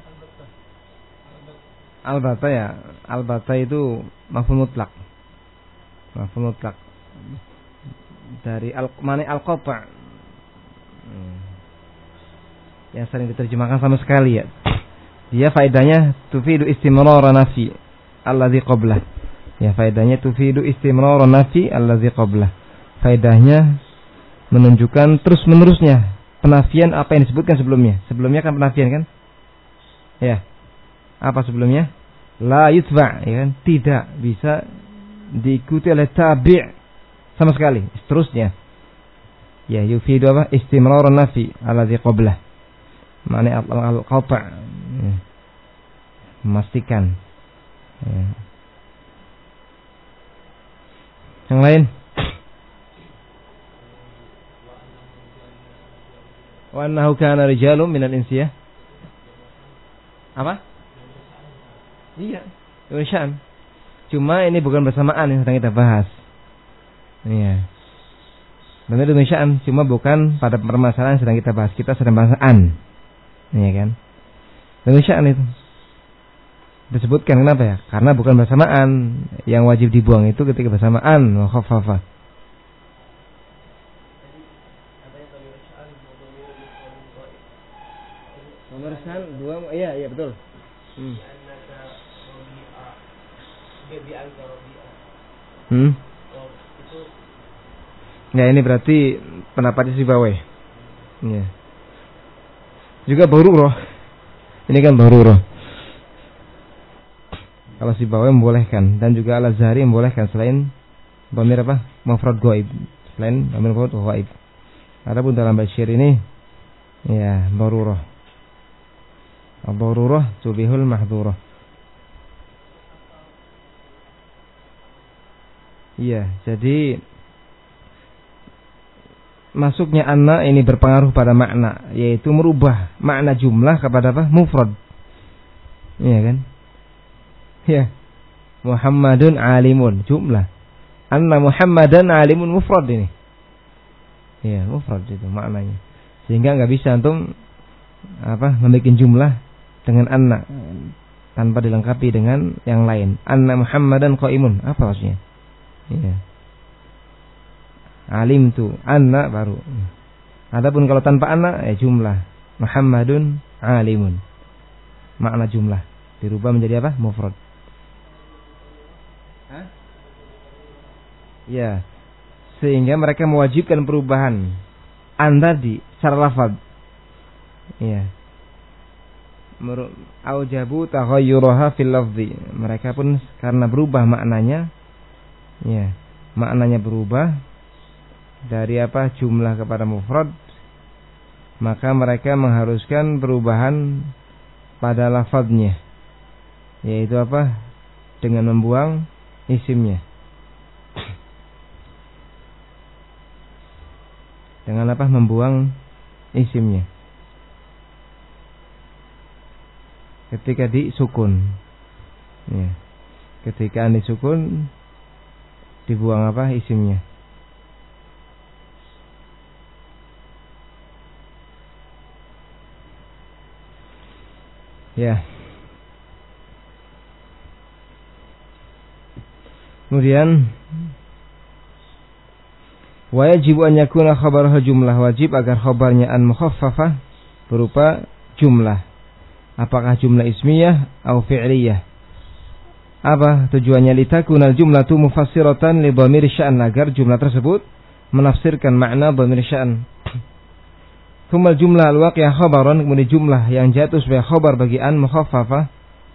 Speaker 2: Al-bata ya, al-bata itu maf'ul mutlak. Maf'ul mutlak. Dari al mani al-qata'. Hmm. Yang sering diterjemahkan sama sekali ya. Dia faedahnya tufidu istimrar nafi alladzi qablah. Ya, faedahnya tufidu istimrar nafi alladzi qablah. Faedahnya menunjukkan terus-menerusnya penafian apa yang disebutkan sebelumnya. Sebelumnya kan penafian kan? Ya. Apa sebelumnya? La yutba', ya kan? Tidak bisa diikuti oleh tabi' sama sekali. Seterusnya. Ya, yufidu apa? Istimrar nafi alladzi qablah. Makna al-qata'. Ya. Memastikan. Ya. Yang lain? Wa annahu kana rijalun minal insiyah. Apa? Iya, Indonesia. Cuma ini bukan bersamaan yang sedang kita bahas. Iya. Benar Indonesia, cuma bukan pada permasalahan yang sedang kita bahas. Kita sedang bahas an. Iya kan? Indonesia itu disebutkan kenapa ya? Karena bukan bersamaan. Yang wajib dibuang itu ketika bersamaan wa khaffafa. Pemeriksaan dua, iya iya betul. Hmm. Hmm. Ya ini berarti pendapatnya si Bawai. Ya. Juga Baruroh. Ini kan Baruroh. Kalau si Bawai membolehkan dan juga Al-Azhari membolehkan selain dhamir apa? Mufrad ghaib. Selain dhamir mufrad ghaib. Adapun dalam Basyir ini ya Baruroh. Ad-darurah tubihul mahdhurah. Iya, jadi masuknya anna ini berpengaruh pada makna, yaitu merubah makna jumlah kepada apa? Mufrad. Iya kan? Ya. Muhammadun alimun jumlah. Anna Muhammadan alimun mufrad ini. Iya, mufrad itu maknanya. Sehingga enggak bisa antum apa? Membuat jumlah dengan anna tanpa dilengkapi dengan yang lain. Anna Muhammadan qaimun. Apa maksudnya? Iya. Alim tu anna baru. Adapun kalau tanpa anna ya jumlah. Muhammadun alimun. Makna jumlah dirubah menjadi apa? Mufrad. Hah? Ya. Sehingga mereka mewajibkan perubahan an tadi secara lafaz. Iya. Aujabu taghayyuraha fil lafzi. Mereka pun karena berubah maknanya, ya, maknanya berubah dari apa? Jumlah kepada mufrad, maka mereka mengharuskan perubahan pada lafadznya, yaitu apa? Dengan membuang isimnya. Dengan apa? Membuang isimnya. Ketika disukun, ya. Ketika disukun, dibuang apa? Isimnya. Ya. Kemudian wa yajibu an yakuna khabaruhu jumlah, wajib agar khabarnya an mukhaffafah berupa jumlah. Apakah jumlah ismiyah atau fi'liyah? Apa tujuannya? Litakunal jumlatu mufassiratan li dhamir sya'an, agar jumlah tersebut menafsirkan makna dhamir sya'an. Kemudian jumlah al-waqi'ah khabaran, kemudian jumlah yang jatuh sebagai khabar bagi an mukhaffafah.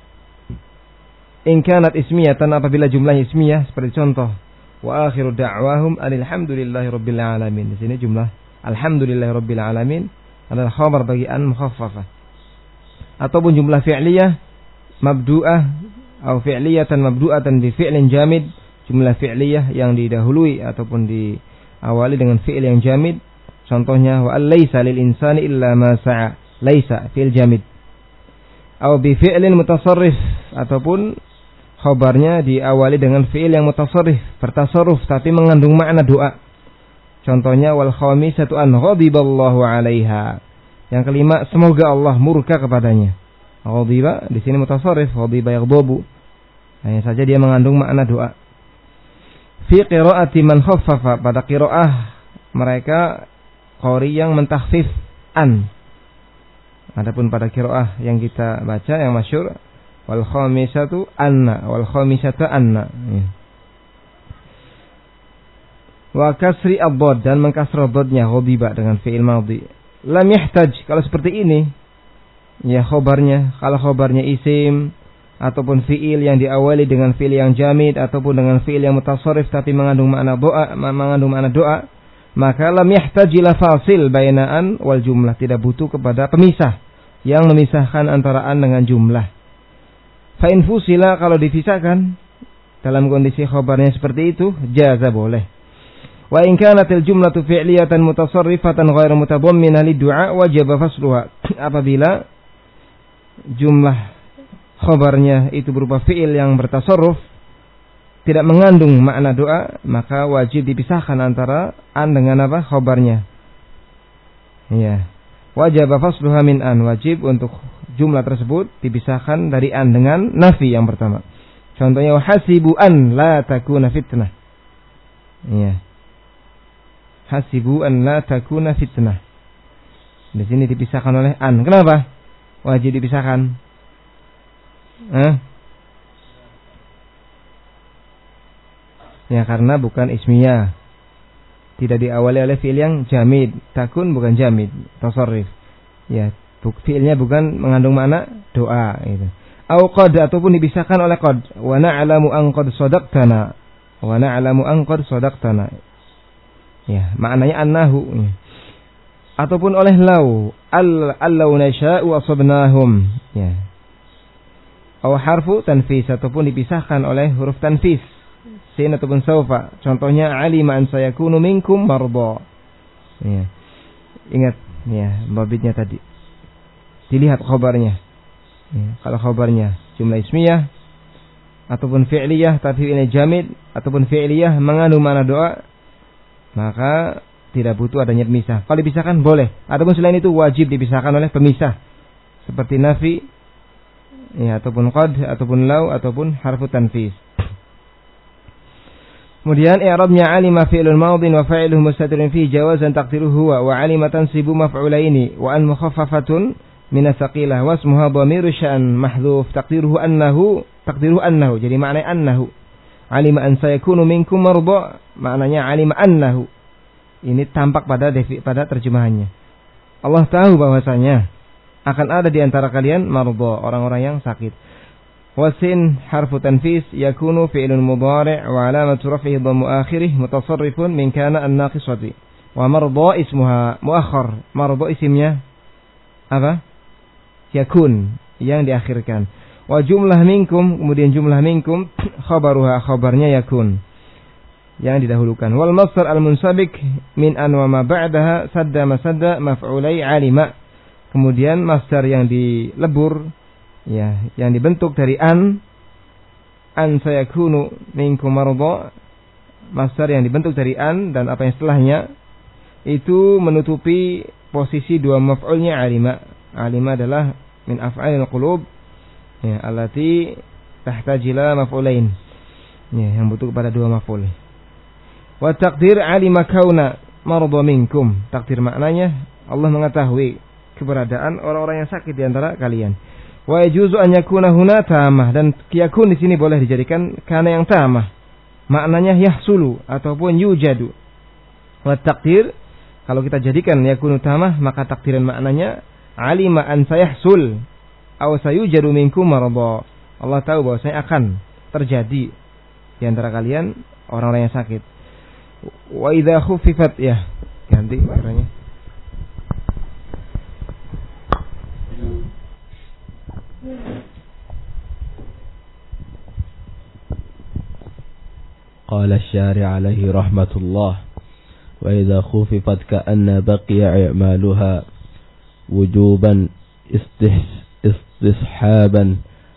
Speaker 2: In kanat ismiyatan, apabila jumlahnya ismiyah, seperti contoh wa akhiru da'wahum alhamdulillahi rabbil alamin. Di sini jumlah alhamdulillahi rabbil alamin adalah khabar bagi an mukhaffafah. Ataupun jumlah fi'liyah mabdu'ah atau fi'liyatan mabdu'atan bi fi'lin jamid, jumlah fi'liyah yang didahului ataupun diawali dengan fi'il yang jamid. Contohnya wa laisa lil insani illa ma sa'a, laisa fi'il jamid. Atau bi fi'lin mutasarrif, ataupun khabarnya diawali dengan fi'il yang mutasarrif, bertasarruf tapi mengandung makna doa. Contohnya wal khamisatu an ghadiballahu 'alaiha. Yang kelima, semoga Allah murka kepadanya. Ghadiba di sini mutasarrif, ghadiba yaghdabu. Hanya saja dia mengandung makna doa. Fi qiraati man khaffafa, pada qiraah mereka qari yang mentakhfif an. Adapun pada qiraah yang kita baca yang masyhur wal khamisatu anna, wal khamisatu anna. Ya. Wa kasri ad-dad, dan mengkasrah dadnya ghadiba dengan fi'il madhi. Lam yahtaj, kalau seperti ini ya khabarnya, kalau khabarnya isim ataupun fi'il yang diawali dengan fi'il yang jamid ataupun dengan fi'il yang mutasarrif tapi mengandung makna doa, mengandung makna doa, maka lam yahtaj ila fasil baina an wal jumlah, tidak butuh kepada pemisah yang memisahkan antara an dengan jumlah. Fa in fusila, kalau dipisahkan dalam kondisi khabarnya seperti itu, jaza, boleh. Wa in kanatil jumlatu fi'liyatan mutasarrifatan ghairu mutadamminah lid-du'a wajib fasluha. Apabila jumlah khabarnya itu berupa fi'il yang bertasarruf, tidak mengandung makna doa, maka wajib dipisahkan antara an dengan apa? Khabarnya. Ya. Wajib fasluha min an, wajib untuk jumlah tersebut dipisahkan dari an dengan nafi yang pertama. Contohnya hasibu an la takuna fitnah. Ya. Hasibu an la takuna fitnah. Di sini dipisahkan oleh an. Kenapa? Wajib dipisahkan. Hah? Ya karena bukan ismiyah. Tidak diawali oleh fi'il yang jamid. Takun bukan jamid, tasarrif. Ya, fi'ilnya bukan mengandung makna doa itu. Au qad, ataupun dipisahkan oleh qad. Wa na'lamu an qad sadaqtana. Wa na'lamu an qad sadaqtana. Ya, maknanya annahu. Ya. Ataupun oleh lau, al allau nasha'u asabnahum. Ya. Atau harfu tanfis, ataupun dipisahkan oleh huruf tanfis, sin ataupun saufa. Contohnya alima an sayakunu minkum marda. Ya. Ingat ya babitnya tadi. Dilihat khabarnya. Ya. Kalau khabarnya jumlah ismiyah ataupun fi'liyah tapi ini jamid ataupun fi'liyah mengandung makna doa, maka tidak butuh adanya pemisah. Kalau dipisahkan boleh. Adapun selain itu wajib dipisahkan oleh pemisah. Seperti nafi, ya, ataupun qad, ataupun lau, ataupun harfu tanfis. Kemudian i'rabnya alima fi'lun madin wa fa'iluhu mustatirun fi jawazan taqdiruhu huwa wa alima tansibu maf'ulaini wa an mukhaffafatun min as-saqilah wa ismuha dhamiru sya'an mahdhuf taqdiruhu annahu taqdiruhu annahu. Jadi maknanya annahu. Alima an sayakunu minkum marda, maknanya alima annahu. Ini tampak pada pada terjemahannya. Allah tahu bahwasanya akan ada di antara kalian marda, orang-orang yang sakit. Wasin harfu tanfis yakunu fi'lun mudhari' wa alamatu raf'ihi dhammu akhirih mutasarrifun min kana an-naqisati. Wa marda ismuha muakhkhar. Marda isimnya apa? Yakun, yang diakhirkan. Wa jumlah minkum, kemudian jumlah minkum khabaruha, khabarnya yakun yang didahulukan. Wal masdar al munsabik min an wa ma ba'daha sadda masadda maf'ulai alima. Kemudian masdar yang dilebur, ya, yang dibentuk dari an, an sayakunu minkum marda, masdar yang dibentuk dari an dan apa yang setelahnya itu menutupi posisi dua maf'ulnya alima. Alima adalah min af'alil qulub, ya, allati tahtajila maf'ulain, ya, yang butuh kepada dua maf'ul. Wa taqdir alima kauna marda minkum. Takdir maknanya Allah mengetahui keberadaan orang-orang yang sakit di antara kalian. Wa yajuzu an yakuna huna tamah, dan yakun di sini boleh dijadikan kana yang tamah. Maknanya yahsulu ataupun yujadu. Wa taqdir, kalau kita jadikan yakunu tamah, maka takdiran maknanya alima an sayahsul aw sayujadu minkum marada. Allah tahu bahwasanya akan terjadi di antara kalian orang-orang yang sakit. Wa idza khuffifat, ya, ganti maknanya.
Speaker 3: قال الشارع عليه رحمة الله: وإذا خففت كأن بقي إعمالها وجوبا استصحابا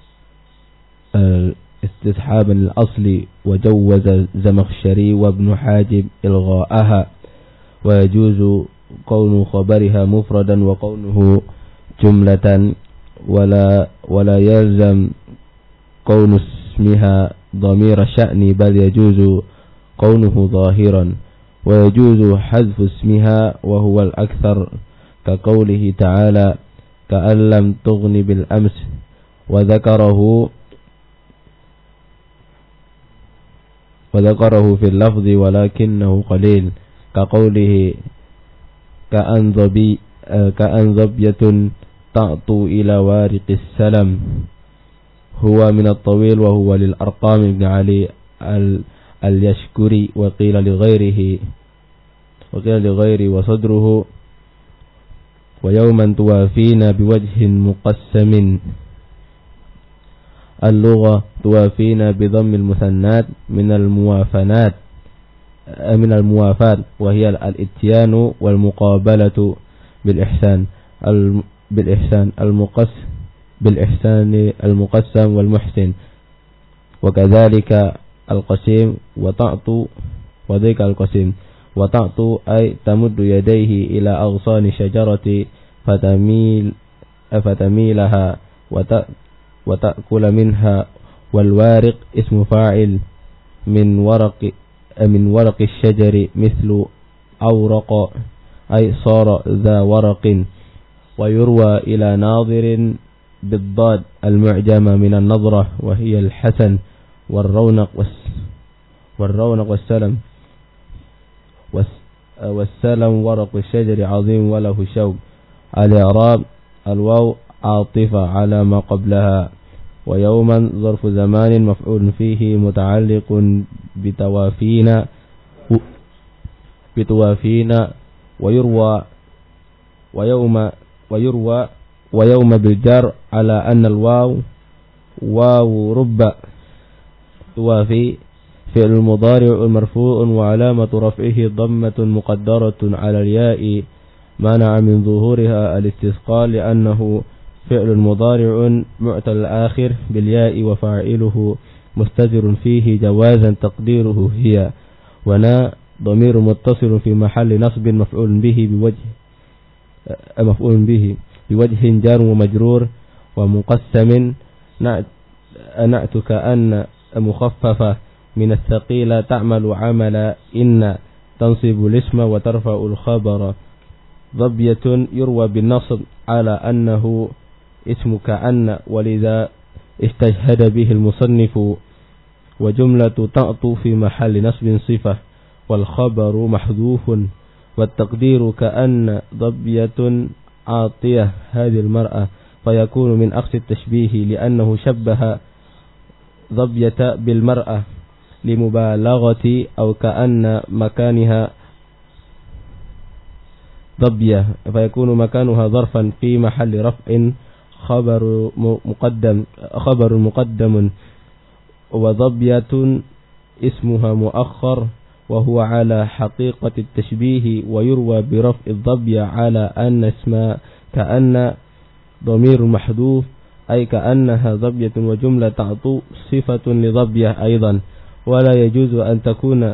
Speaker 3: استصحابا الأصل، وجوز الزمخشري وابن حاجب إلغاءها، ويجوز كون خبرها مفردا وكونه جملة، ولا ولا يلزم كون اسمها ضمير شأن، بل يجوز كونه ظاهرا، ويجوز حذف اسمها وهو الأكثر، كقوله تعالى: كأن لم تغن بالأمس، وذكره وذكره في اللفظ ولكنه قليل، كقوله: كأن ظبي كأن ظبية تعطو إلى وارق السلم، هو من الطويل وهو للأرقام بن علي اليشكري، وقيل لغيره وقيل لغيره وصدره: ويوما توافينا بوجه مقسم. اللغة توافينا بضم المثنات من الموافنات من الموافات، وهي الاتيان والمقابلة بالإحسان بالإحسان المقس بالإحسان المقسم والمحسن، وكذلك القسيم وتعطو وذيك القسيم وتعطو أي تمد يديه إلى أغصان شجرة فتميل فتميلها وتأكل منها. والوارق اسم فاعل من ورق من ورق الشجر، مثل أورق أي صار ذا ورق. ويروى إلى ناظر بالضاد المعجمة من النظرة، وهي الحسن والرونق والرونق والسلم والسلم ورق الشجر عظيم وله شوك. الإعراب: الواو عاطفة على ما قبلها، ويوما ظرف زمان مفعول فيه متعلق بتوافينا بتوافينا ويروى ويوم ويروى ويوم بالجر على أن الواو واو رب توافي فعل المضارع المرفوع، وعلامة رفعه ضمة مقدرة على الياء منع من ظهورها الاستثقال، لأنه فعل مضارع معتل الآخر بالياء، وفاعله مستتر فيه جوازا تقديره هي، ونا ضمير متصل في محل نصب مفعول به بوجه مفعول به بوجه جار ومجرور. ومقسم نعت كأن مخففة من الثقيلة تعمل عمل إن، تنصب الاسم وترفع الخبر. ضبية يروى بالنصب على أنه اسم كأن، ولذا استشهد به المصنف. وجملة تعطو في محل نصب صفة، والخبر محذوف، والتقدير كأن ضبية عاطية هذه المرأة، فيكون من أقصى التشبيه، لأنه شبه ضبية بالمرأة لمبالغة، أو كأن مكانها ضبية، فيكون مكانها ظرفا في محل رفع خبر مقدم خبر مقدم. وضبية اسمها مؤخر، وهو على حقيقة التشبيه، ويروى برفع الضبية على أن اسم كأن ضمير محذوف، أي كأنها ضبية، وجملة تعطو صفة لضبية أيضا. ولا يجوز أن تكون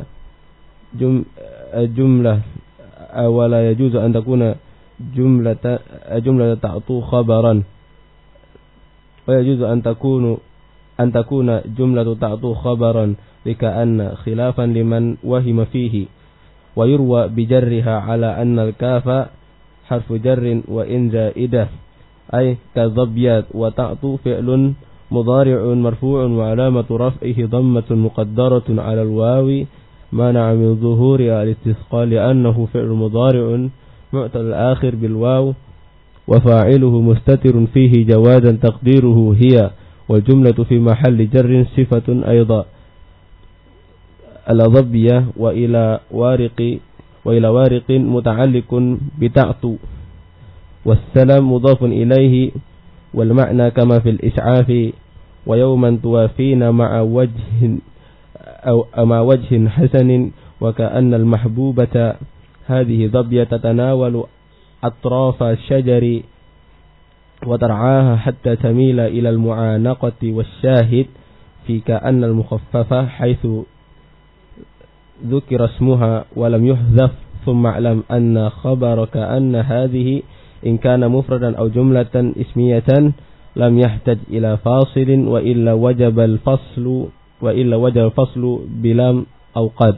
Speaker 3: جملة ولا يجوز أن تكون جملة جملة تعطو خبرا ويجوز أن تكون أن تكون جملة تعطو خبرا لكأن، خلافا لمن وهم فيه. ويروى بجرها على أن الكاف حرف جر وإن زائدة، أي كضبيات. وتعطو فعل مضارع مرفوع، وعلامة رفعه ضمة مقدرة على الواو منع من ظهورها الاستثقال، لأنه فعل مضارع معتل الآخر بالواو، وفاعله مستتر فيه جوازا تقديره هي، والجملة في محل جر صفة أيضا. الضبية وإلى وارق وإلى وارق متعلق بتعطو، والسلام مضاف إليه، والمعنى كما في الإسعاف: ويوما توافين مع وجه أو أما وجه حسن وكأن المحبوبة هذه ظبية تتناول أطراف الشجر وترعاها حتى تميل إلى المعانقة والشاهد في كأن المخففة حيث ذكر اسمها ولم يحذف ثم اعلم أن خبر كأن هذه إن كان مفردا أو جملة اسمية لم يحتج إلى فاصل وإلا وجب الفصل وإلا وجب الفصل بلام أو قد.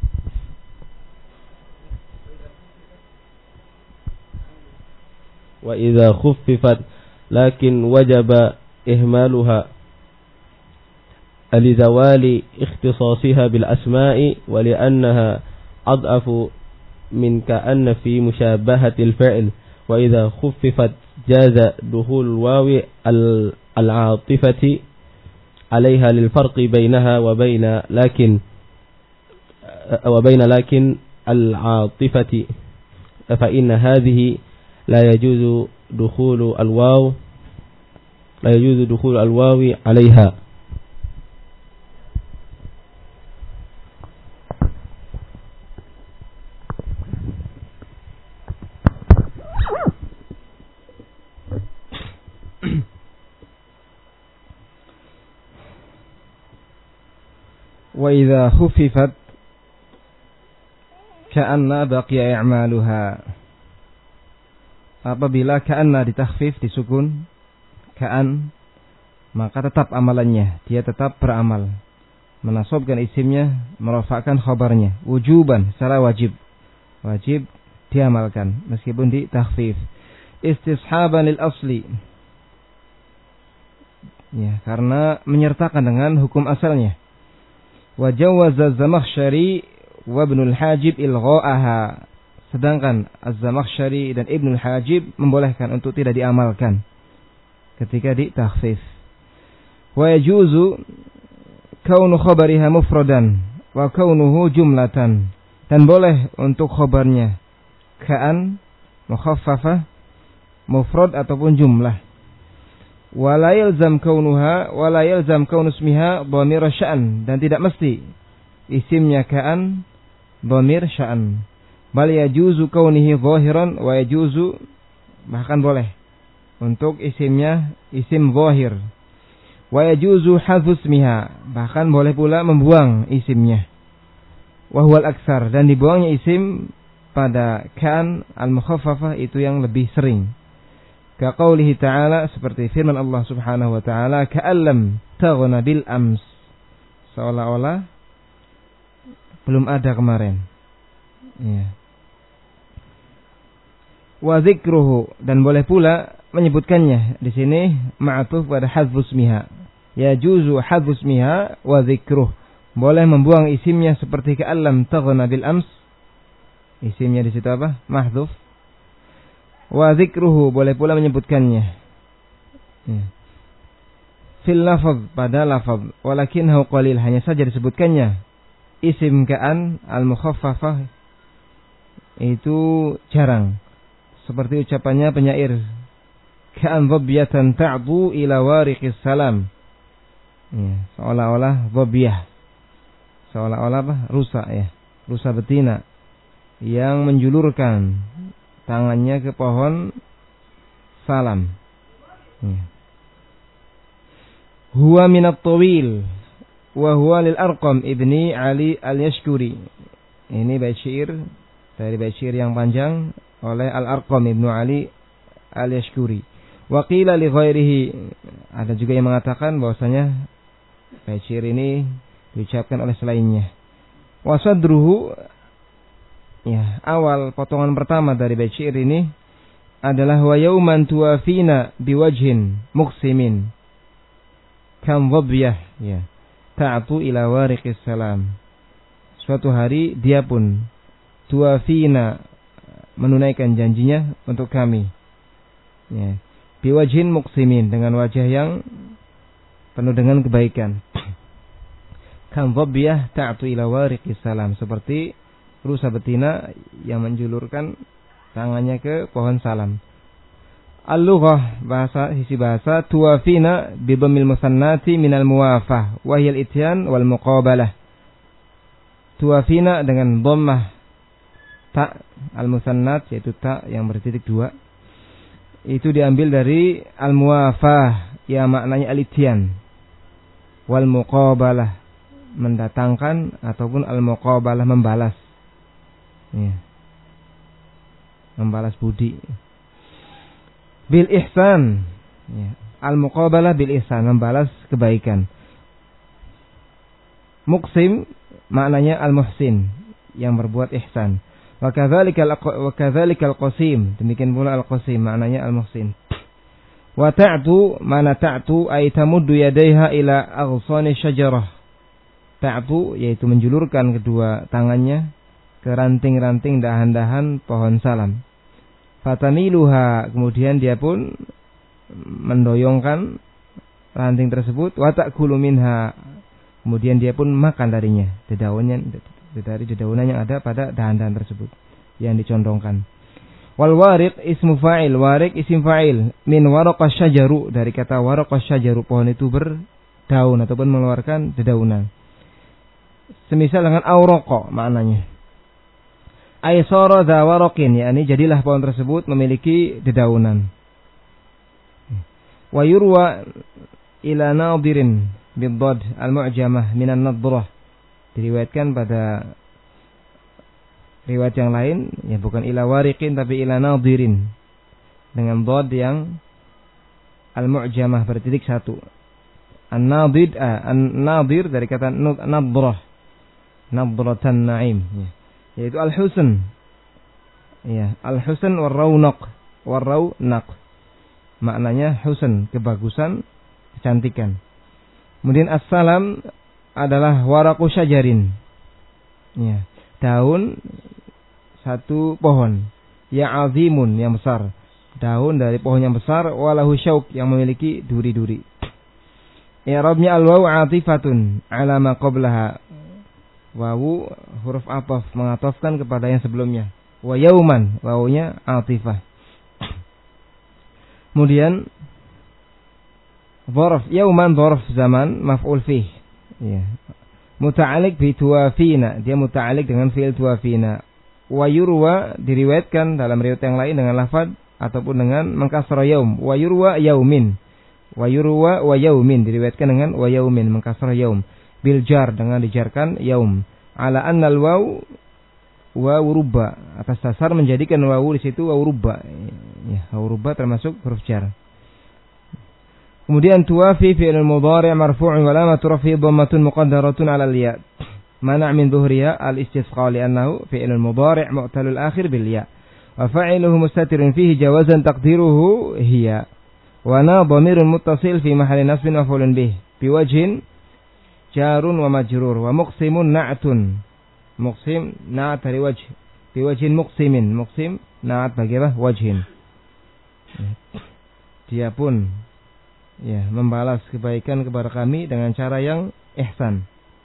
Speaker 3: وإذا خففت لكن وجب إهمالها لزوال اختصاصها بالأسماء ولأنها أضعف من كأن في مشابهة الفعل. وإذا خففت جاز دخول الواو العاطفة عليها للفرق بينها وبين لكن وبين لكن العاطفة فإن هذه لا يجوز دخول الواو لا يجوز دخول الواو عليها.
Speaker 2: وإذا خففت كأن بقي إعمالها. Apabila ka'anna ditakhfif, disukun ka'an, maka tetap amalannya, dia tetap beramal, menasabkan isimnya, merafa'kan khabarnya, wujuban, secara wajib, wajib diamalkan meskipun ditakhfif. Istishaban lil asli, ya, karena menyertakan dengan hukum asalnya. Wa jawaza az-Zamakhsyari wa Ibnul Hajib ilgha'aha, sedangkan Az-Zamakhsyari dan Ibnul Hajib membolehkan untuk tidak diamalkan ketika ditakhfif. Wa yajuzu kaunu khabariha mufradan wa kaunuhu jumlatan, dan boleh untuk khabarnya ka'an mukhaffafah, mufrad ataupun jumlah. Wa la yalzam kaunuha wa la yalzam kaunu ismiha dhamir sya'an, dan tidak mesti isimnya ka'an dhamir sya'an. Bal yajuzu kaunihi zahiran wa yajuzu, bahkan boleh untuk isimnya isim zahir. Wa yajuzu hadzu ismiha, bahkan boleh pula membuang isimnya. Wa huwal aksar, dan dibuangnya isim pada kan al-mukhaffafah itu yang lebih sering. Ka qaulihi ta'ala, seperti firman Allah Subhanahu wa ta'ala, ka'allam taghna bil ams, seolah-olah belum ada kemarin. Ya. Wa dzikruhu, dan boleh pula menyebutkannya di sini ma'tuf pada hadzfu ismiha. Ya juzu hadzfu ismiha wa dzikruh, boleh membuang isimnya seperti ka'allam taghna bil ams. Isimnya di situ apa? Mahdzuf. Wa dzikruhu, boleh pula menyebutkannya. Ya. Fil lafaz, pada lafaz, walakinhu qalil, hanya saja disebutkannya isim ka'an al-mukhaffafah itu jarang. Seperti ucapannya penyair, ka'an dhabyatan ta'du ila wariqis salam. Ya, seolah-olah dhabyah, seolah-olah apa? Rusa, ya, rusa betina yang menjulurkan tangannya ke pohon salam. Ya. Huwa minat tawil wa huwa lil Arqam ibni Ali al-Yashkuri. Ini bait syair dari bait syair yang panjang oleh Al-Arqam ibnu Ali al-Yashkuri. Wa qila li ghairihi, ada juga yang mengatakan bahwasanya bait syair ini diucapkan oleh selainnya. Wa sadruhu, ya, awal potongan pertama dari bait syair ini adalah wa yauman tuwafina biwajhin muqsimin kam dhabyah, ya, ta'tu ila wariqis salam. Suatu hari dia pun tuwafina, menunaikan janjinya untuk kami, ya, biwajhin muqsimin, dengan wajah yang penuh dengan kebaikan. Kam dhabyah ta'tu ila wariqis salam, seperti rusa betina yang menjulurkan tangannya ke pohon salam. Al-lughah, bahasa, sisi bahasa, tuwafina bi dhammil musannati minal muwafah wa hiya al-ityan wal muqabalah. tuwafina dengan dhammah ta al-musannat, yaitu ta yang bertitik dua. Itu diambil dari al-muwafah, ya maknanya al-ityan. Wal muqabalah, mendatangkan, ataupun al-muqabalah, membalas. Ya. Membalas budi. Bil ihsan, ya. Al-muqabalah bil ihsan, membalas kebaikan. Muqsim maknanya al-muhsin, yang berbuat ihsan. Wa kadzalikal wa kadzalikal qasim, demikian pula al-qasim maknanya al-muhsin. Wa ta'tu, mana ta'tu ay tamuddu yadayha ila aghsani syajarah. Ta'tu yaitu menjulurkan kedua tangannya ke ranting-ranting dahan-dahan pohon salam. Fatamiluha, kemudian dia pun mendoyongkan ranting tersebut. Wa ta'kulu minha, kemudian dia pun makan darinya, dedaunan dari dedaunan yang ada pada dahan-dahan tersebut yang dicondongkan. Wal wariq ismu fa'il, wariq isim fa'il, min waraqas syajaru, dari kata waraqas syajaru, pohon itu berdaun ataupun mengeluarkan dedaunan. Semisal dengan awraqa maknanya. Ay sara dza waraqin, yakni jadilah pohon tersebut memiliki dedaunan. Wa yurwa ila nadirin bid-dad al-mu'jamah minan nadrah, diriwayatkan pada riwayat yang lain, ya bukan ila wariqin tapi ila nadirin, dengan dad yang al-mu'jamah bertitik satu. An-nadid, an-nadir dari kata nadrah, nadratan na'im, ya. Yaitu al-husn, ya, al-husn war-rawnaq, war-rawnaq maknanya husn, kebagusan, kecantikan. Kemudian as-salam adalah waraqu syajarin, ya, daun satu pohon, ya azimun, yang besar, daun dari pohon yang besar, walahu syauk, yang memiliki duri-duri. I'rabnya al-waw atifatun ala ma qablaha, wawu huruf ataf, mengatafkan kepada yang sebelumnya. Wa yauman, wawunya atifah. Kemudian dzarf, yauman dzarf zaman maf'ul fih, ya. Muta'alliq bi tuwafina, dia muta'alliq dengan fi'il tuwafina. Wa yurwa, diriwayatkan dalam riwayat yang lain dengan lafaz ataupun dengan mengkasra yaum. Wa yurwa yaumin, wa yurwa wa yaumin, diriwayatkan dengan wa yaumin, mengkasra yaum. Bil jar, dengan dijarkan yaum. Ala annal waw waw rubba, atas dasar menjadikan wawu di situ waw rubba, ya, waw rubba termasuk huruf jar. Kemudian tuwafi fi'il mudhari' marfu'un wa lamatu raf'i dhammatun muqaddaratun 'ala al-ya'. Mana' min dhuhriha al-istisqa li'annahu fi'il mudhari' mu'talul akhir bil ya'. Wa fa'iluhu mustatirun fihi jawazan taqdiruhu hiya. Wa na dhamirun muttasil fi mahalli nasbin maf'ulun bih bi wajhin jarun wa majrur. Wa muqsimun na'tun, muqsim na'at dari wajh, bi wajhin muqsimin, muqsim na'at bagi apa? Wajhin. Dia pun, ya, membalas kebaikan kepada kami dengan cara yang ihsan.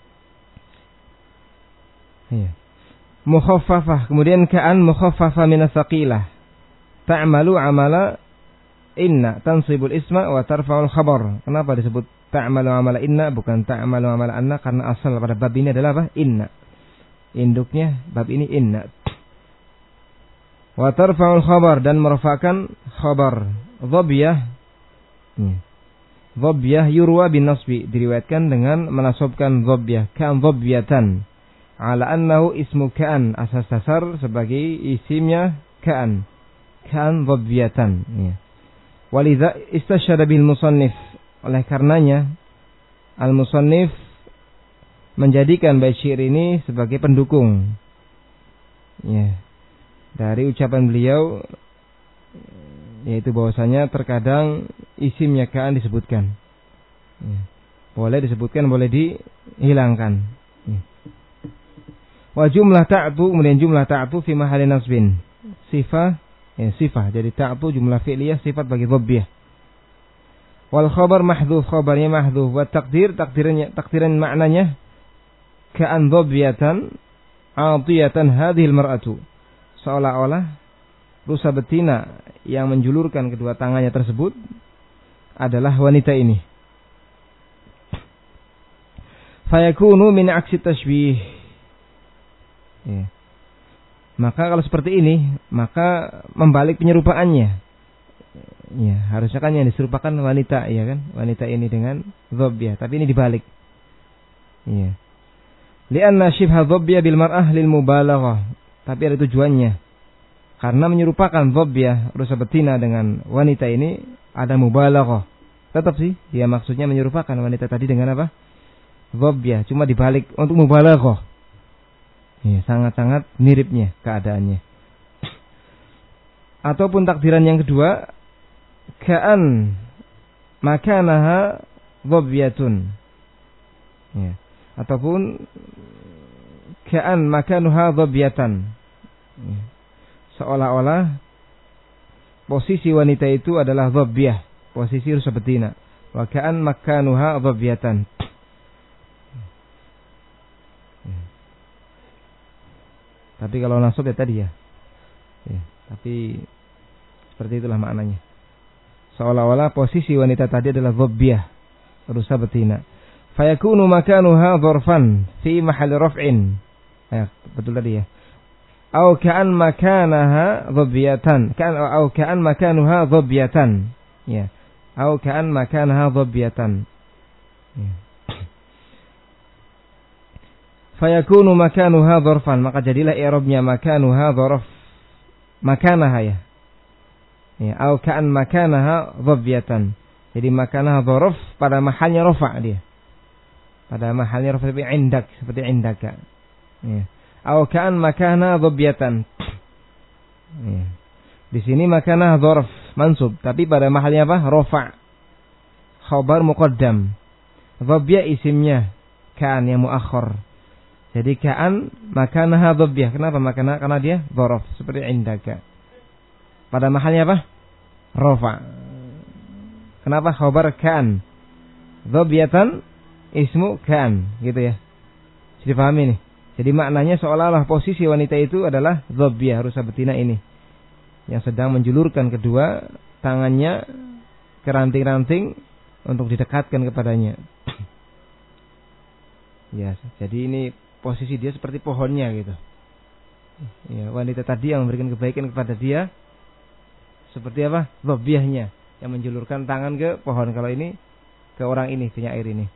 Speaker 2: Ya. Mukhaffafah, kemudian ka'an mukhaffafah minas saqilah. Ta'malu amala inna, tansibul isma wa tarfa'ul khabar. Kenapa disebut ta'malu amala inna bukan ta'malu amala anna? Karena asal pada bab ini adalah apa? Inna. Induknya bab ini inna. Wa tarfa'ul khabar, dan merafa'kan khabar. Dhabiyah, ya. Dhabiyah yurwa bin nasbi, diriwayatkan dengan menasabkan dhabiyah, ka'an dhabiyatan, ala annahu ismu ka'an, asas dasar sebagai isimnya ka'an, ka'an dhabiyatan, ya. Walidha istasyhada bil musannif, oleh karenanya al-musannif menjadikan bait syair ini sebagai pendukung, ya, dari ucapan beliau, yaitu bahwasanya terkadang isimnya ka'an disebutkan, ya. Boleh disebutkan, boleh dihilangkan, ya. Wa jumlah ta'tu, kemudian jumlah ta'tu fi mahalli nasbin, sifah, ya, sifah, jadi ta'tu jumlah fi'liyah, sifat bagi dhabbiyah. Wal khabar mahdhuf, khabarnya mahdhuf. Wa taqdir, takdirannya, takdiran maknanya ka'an dhabbiyatan atiyatan hadhil mar'atu, seolah-olah rusa betina yang menjulurkan kedua tangannya tersebut adalah wanita ini. Fayakunu min aksi tashbih, Ya. Maka kalau seperti ini, maka membalik penyerupaannya. Ya, harusnya kan yang diserupakan wanita, ya kan? Wanita ini dengan dhabbiyah, tapi ini dibalik. Ya. Li'anna shibha dhabbiyah bil mar'ah lil mubalaghah. Tapi ada tujuannya. Karena menyerupakan dhabbiyah rusa betina dengan wanita ini ada mubalaghah. Tetap sih dia maksudnya menyerupakan wanita tadi dengan apa? Dhabbiyah, cuma dibalik untuk mubalaghah. Ya, sangat-sangat miripnya keadaannya. Ataupun takdiran yang kedua, ka'an makanaha dhabbiyatun. Ya. Ataupun ka'an makanuha dhabbiyatan. Ya. Seolah-olah posisi wanita itu adalah dhabbiyah, posisi rusa betina. Wa ka'an makanuha dhabbiyatan. Ya. Tapi kalau nasab ya tadi ya. Ya, tapi seperti itulah maknanya. Seolah-olah posisi wanita tadi adalah dhabbiyah, rusa betina. Fayakunu makanuha dhorfan fi mahal raf'in. Ya, betul tadi ya. Au ka'an makanaha dhabbiyatan. Ka'an au ka'an makanuha dhabbiyatan. Ya. Au ka'an makanaha dhabbiyatan. Ya. Fayakunu makanuha dhorfan, maka jadilah i'rabnya makanuha dhorf. Makanaha ya. Ya, au ka'an makanaha dhabbiyatan. Jadi makanaha dhorf pada mahalnya rafa' dia. Pada mahalnya rafa' seperti indak, seperti indaka. Ya. Au ka'an makana dhabbiyatan. Ya. Di sini makana dzarf mansub, tapi pada mahalnya apa? Rafa'. Khabar muqaddam. Dhabbiyah isimnya ka'an yang muakhir. Jadi ka'an makana dhabbiyah. Kenapa makana? Karena dia dzarf, seperti indaka. Pada mahalnya apa? Rafa'. Kenapa khabar ka'an? Dhabbiyatan ismu ka'an, gitu ya. Jadi pahami nih. Jadi maknanya seolah-olah posisi wanita itu adalah dhabbiyah, rusa betina ini, yang sedang menjulurkan kedua tangannya ke ranting-ranting untuk didekatkan kepadanya. Ya, jadi ini posisi dia seperti pohonnya gitu. Ya, wanita tadi yang memberikan kebaikan kepada dia seperti apa? Dhabbiyahnya yang menjulurkan tangan ke pohon. Kalau ini ke orang ini, penyair ini.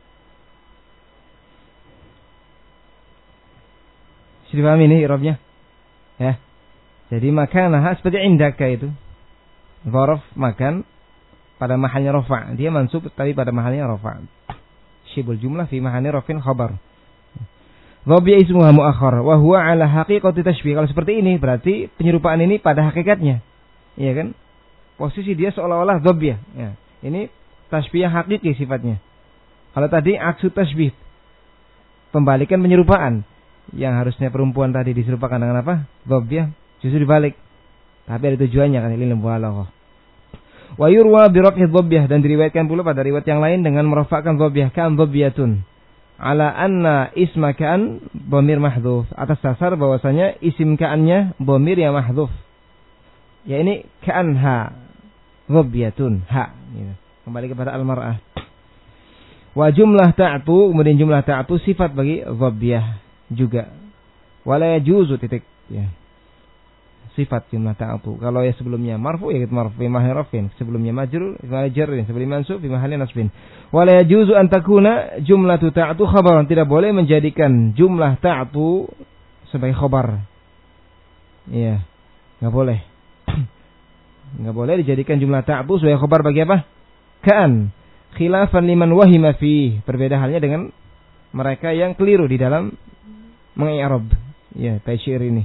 Speaker 2: Sudah paham ini i'rabnya? Ya. Jadi makanaha seperti indaka itu. Dzarf makan pada mahalnya rafa'. Dia mansub tapi pada mahalnya rafa'. Syibul jumlah fi mahalnya rafin khabar. Dhabbiyah ismuha muakhar wa huwa ala haqiqati tashbih. Kalau seperti ini berarti penyerupaan ini pada hakikatnya. Iya kan? Posisi dia seolah-olah dhabbiyah. Ya. Ini tashbih hakiki sifatnya. Kalau tadi aksu tashbih, pembalikan penyerupaan. Yang harusnya perempuan tadi diserupakan dengan apa? Dhabbiyah, justru dibalik. Tapi ada tujuannya kan, ilmu balaghah. Wa yurwa bi raf'i dhabbiyah, dan diriwayatkan pula pada riwayat yang lain dengan merafa'kan dhabbiyah, kan dhabbiyatun. Ala anna isma ka'an dhamir mahdhuf. Atas dasar bahwasanya isim ka'annya dhamir yang mahdhuf. Ya ini ka'anha dhabbiyatun, ha. Gitu. Kembali kepada al-mar'ah. Wa jumlah ta'tu, kemudian jumlah ta'tu sifat bagi dhabbiyah juga. Wala yajuzu titik ya. Sifat jumlah ta'tu. Kalau ya sebelumnya marfu ya kita marfu fi mahali rafin, sebelumnya majrur fi jarrin, sebelumnya mansub fi mahali nasbin. Wala yajuzu an takuna jumlatu ta'tu khabaran, tidak boleh menjadikan jumlah ta'tu sebagai khabar. Iya, enggak boleh. Enggak boleh dijadikan jumlah ta'tu sebagai khabar bagi apa? Ka'an. Khilafan liman wahima fi. Berbeda halnya dengan mereka yang keliru di dalam mengi'rab ya tasyir ini.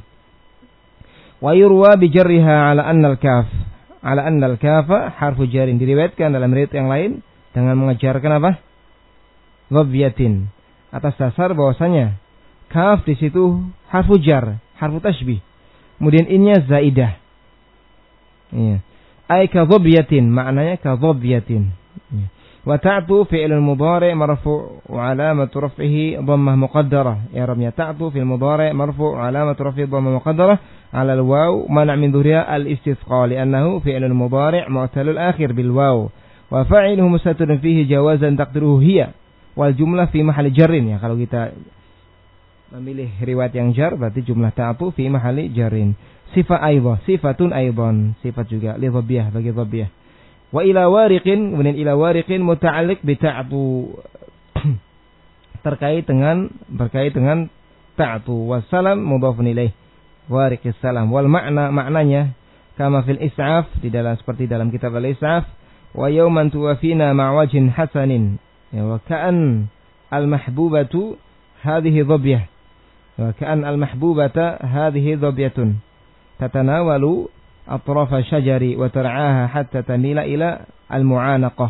Speaker 2: Wa yurwa bi jarriha ala anna al-kaf ala anna al-kafa harfu jarin, diriwayatkan dalam riwayat yang lain dengan mengejarkan apa? Dhabbiyatin, atas dasar bahwasanya kaf di situ harfu jar, harfu tashbih. Kemudian innya zaidah. Iya. Ai ka dhabbiyatin, maknanya ka dhabbiyatin. Ya. Wa ta'tu fi'lun mudhari' marfu' wa 'alamatu raf'ihi dhammah muqaddarah. Ya rabnya ta'tu fi'l mudhari' marfu' wa 'alamatu raf'ihi dhammah muqaddarah 'ala al-waw man' min dhuhriha al-istithqa li'annahu fi'lun mudhari' mu'tal al-akhir bil waw wa fa'iluhu mustatirun fihi jawazan taqdiruhu hiya wal jumlah fi mahall jarrin. Ya, kalau kita memilih riwayat yang jar, berarti jumlah ta'tu fi mahali jarin. Sifat aidah, sifatun aidan, sifat juga li dhabbiyah, bagi dhabbiyah. Wa ila wariqin, kemudian ila wariqin muta'alliq bi ta'tu, terkait dengan berkait dengan ta'tu. Wassalam mudhafun ilaih, wariqis salam. Wal makna, maknanya kama fil is'af, di dalam seperti dalam kitab al-is'af. Wa yawman tuwafina ma'wajhin hasanin, ya, wa ka'an al-mahbubatu hadhihi dhabyah, wa ka'an al-mahbubata hadhihi dhabyatun tatanawalu atrafa syajari wa tar'aha hatta tamila ila al-mu'anaqah.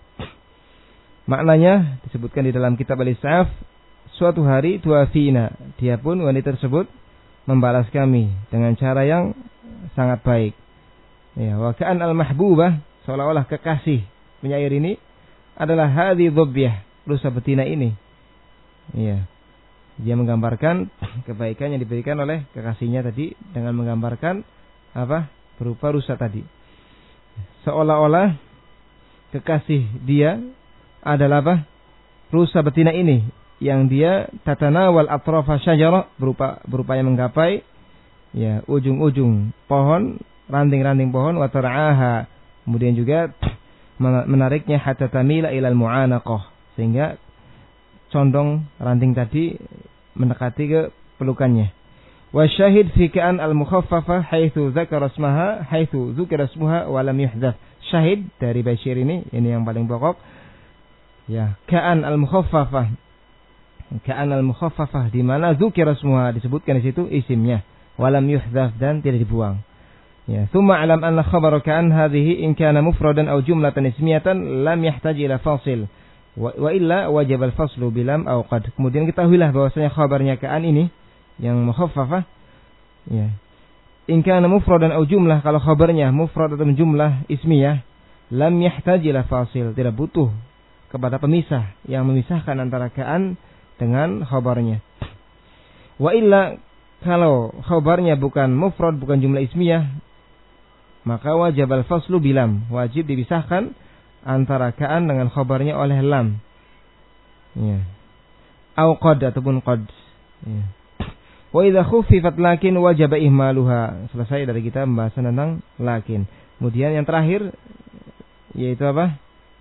Speaker 2: Maknanya disebutkan di dalam kitab al-is'af, suatu hari tuwafina, dia pun wanita tersebut membalas kami dengan cara yang sangat baik. Ya, wa ka'an al-mahbubah, seolah-olah kekasih penyair ini adalah hadhi dhabyah, rusa betina ini. Iya. Dia menggambarkan kebaikan yang diberikan oleh kekasihnya tadi dengan menggambarkan apa? Berupa rusa tadi. Seolah-olah kekasih dia adalah apa? Rusa betina ini yang dia tatanawal atrafa syajara, berupa berupaya menggapai ya ujung-ujung pohon, ranting-ranting pohon, wa tar'aha, kemudian juga menariknya hatta tamila ilal mu'anaqah, sehingga condong ranting tadi mendekati ke pelukannya. Wa syahid fi ka'an al-mukhaffafah haitsu dzakara ismaha haitsu dzukira ismuha wa lam yuhdats. Syahid dari Bashir ini, ini yang paling pokok. Ya, ka'an al-mukhaffafah. Ka'an al-mukhaffafah di mana dzukira ismuha, disebutkan di situ isimnya, wa lam yuhdats, dan tidak dibuang. Ya, thumma alam anna khabar ka'an hadhihi in kana mufradan aw jumlatan ismiyatan lam yahtaj ila fasil. Wa illa wajib al-faslu bilam aw qad. Kemudian ketahuilah bahwasanya khabarnya ka'an ini yang mukhaffafah, ya, in kana mufradan aw jumlah, kalau khabarnya mufrad atau jumlah ismiyah, lam yahtaj ila fasil, tidak butuh kepada pemisah yang memisahkan antara ka'an dengan khabarnya. Wa illa, kalau khabarnya bukan mufrad, bukan jumlah ismiyah, maka wajib al-faslu bilam, wajib dipisahkan antara ka'an dengan khabarnya oleh lam. Ya. Au qad, ataupun qad. Ya. Wa idza khuffifat lakin wajib ihmaluha. Selesai dari kita pembahasan tentang lakin. Kemudian yang terakhir yaitu apa?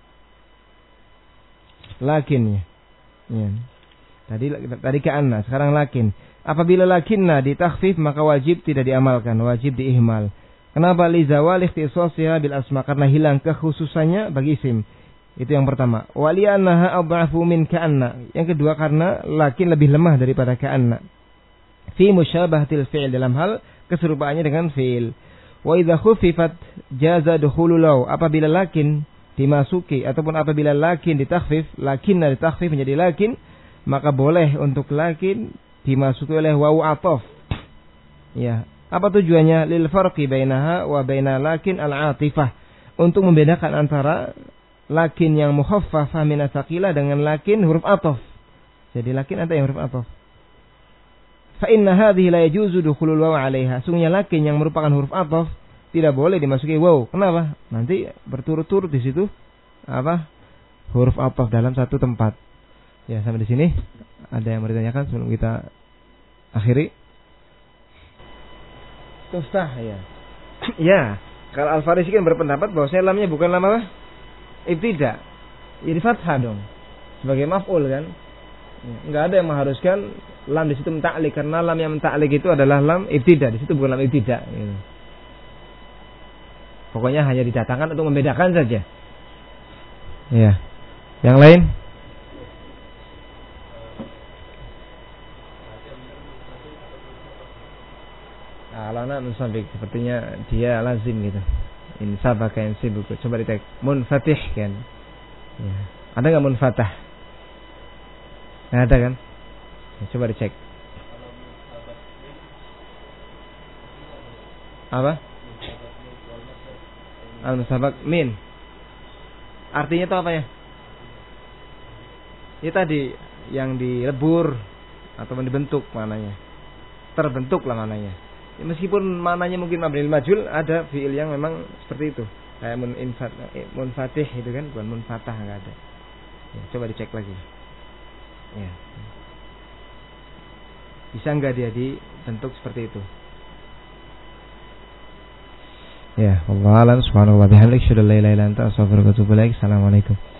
Speaker 2: Lakin, ya. Ya. Tadi tadi ka'anna, sekarang lakin. Apabila lakinna ditakhfif maka wajib tidak diamalkan, wajib diihmal. Kenapa? Li zawal ikhtisasiha bil asma, karena hilang kekhususannya bagi isim. Itu yang pertama. Wa li annaha adhafu min ka'anna. Yang kedua, karena lakin lebih lemah daripada ka'anna. Fi musyabahatil fi'il, dalam hal keserupaannya dengan fi'il. Wa idza khuffifat jaza dukhulul law. Apabila lakin dimasuki ataupun apabila lakin ditakhfif, lakinna ditakhfif menjadi lakin, maka boleh untuk lakin dimasuki oleh wawu ataf. Ya. Apa tujuannya? Lil farqi bainaha wa baina lakin al-atifah, untuk membedakan antara lakin yang mukhaffafah min tsaqila dengan lakin huruf ataf. Jadi lakin ada yang huruf ataf. Fa inna hadhihi la yajuzu dukhulul waw 'alaiha. Sungguhnya lakin yang merupakan huruf ataf tidak boleh dimasuki waw. Kenapa? Nanti berturut-turut di situ apa? Huruf ataf dalam satu tempat. Ya, sampai di sini. Ada yang mau ditanyakan sebelum kita akhiri? Tuftah, ya. Ya, kalau Al-Farisi kan berpendapat bahwasanya lamnya bukan lam apa? Ibtida. Jadi fathah dong. Sebagai maf'ul kan. Ya, enggak ada yang mengharuskan lam di situ menta'lik, karena lam yang menta'lik itu adalah lam ibtida. Di situ bukan lam ibtida, gitu. Pokoknya hanya didatangkan untuk membedakan saja. Ya. Yang lain? Alana musabik, sepertinya dia lazim gitu. In sabaka yang sibuk. Coba ditek. Munfatih kan. Ya. Ada nggak munfatah? Nggak ada kan? Ya, coba dicek. Apa? Al-musabak min. Artinya itu apa ya? Ya tadi yang dilebur atau dibentuk mananya. Terbentuk lah mananya. Meskipun mananya mungkin mabnil majhul, ada fiil yang memang seperti itu. Kayak mun infat, munfatih itu kan, bukan munfatah, enggak ada. Ya, coba dicek lagi. Ya. Bisa enggak dia dibentuk seperti itu? Ya, wallahu a'lam. Subhanallah bihamdihi, asyhadu an la ilaha illa anta, astaghfiruka wa atubu ilaik. Assalamualaikum.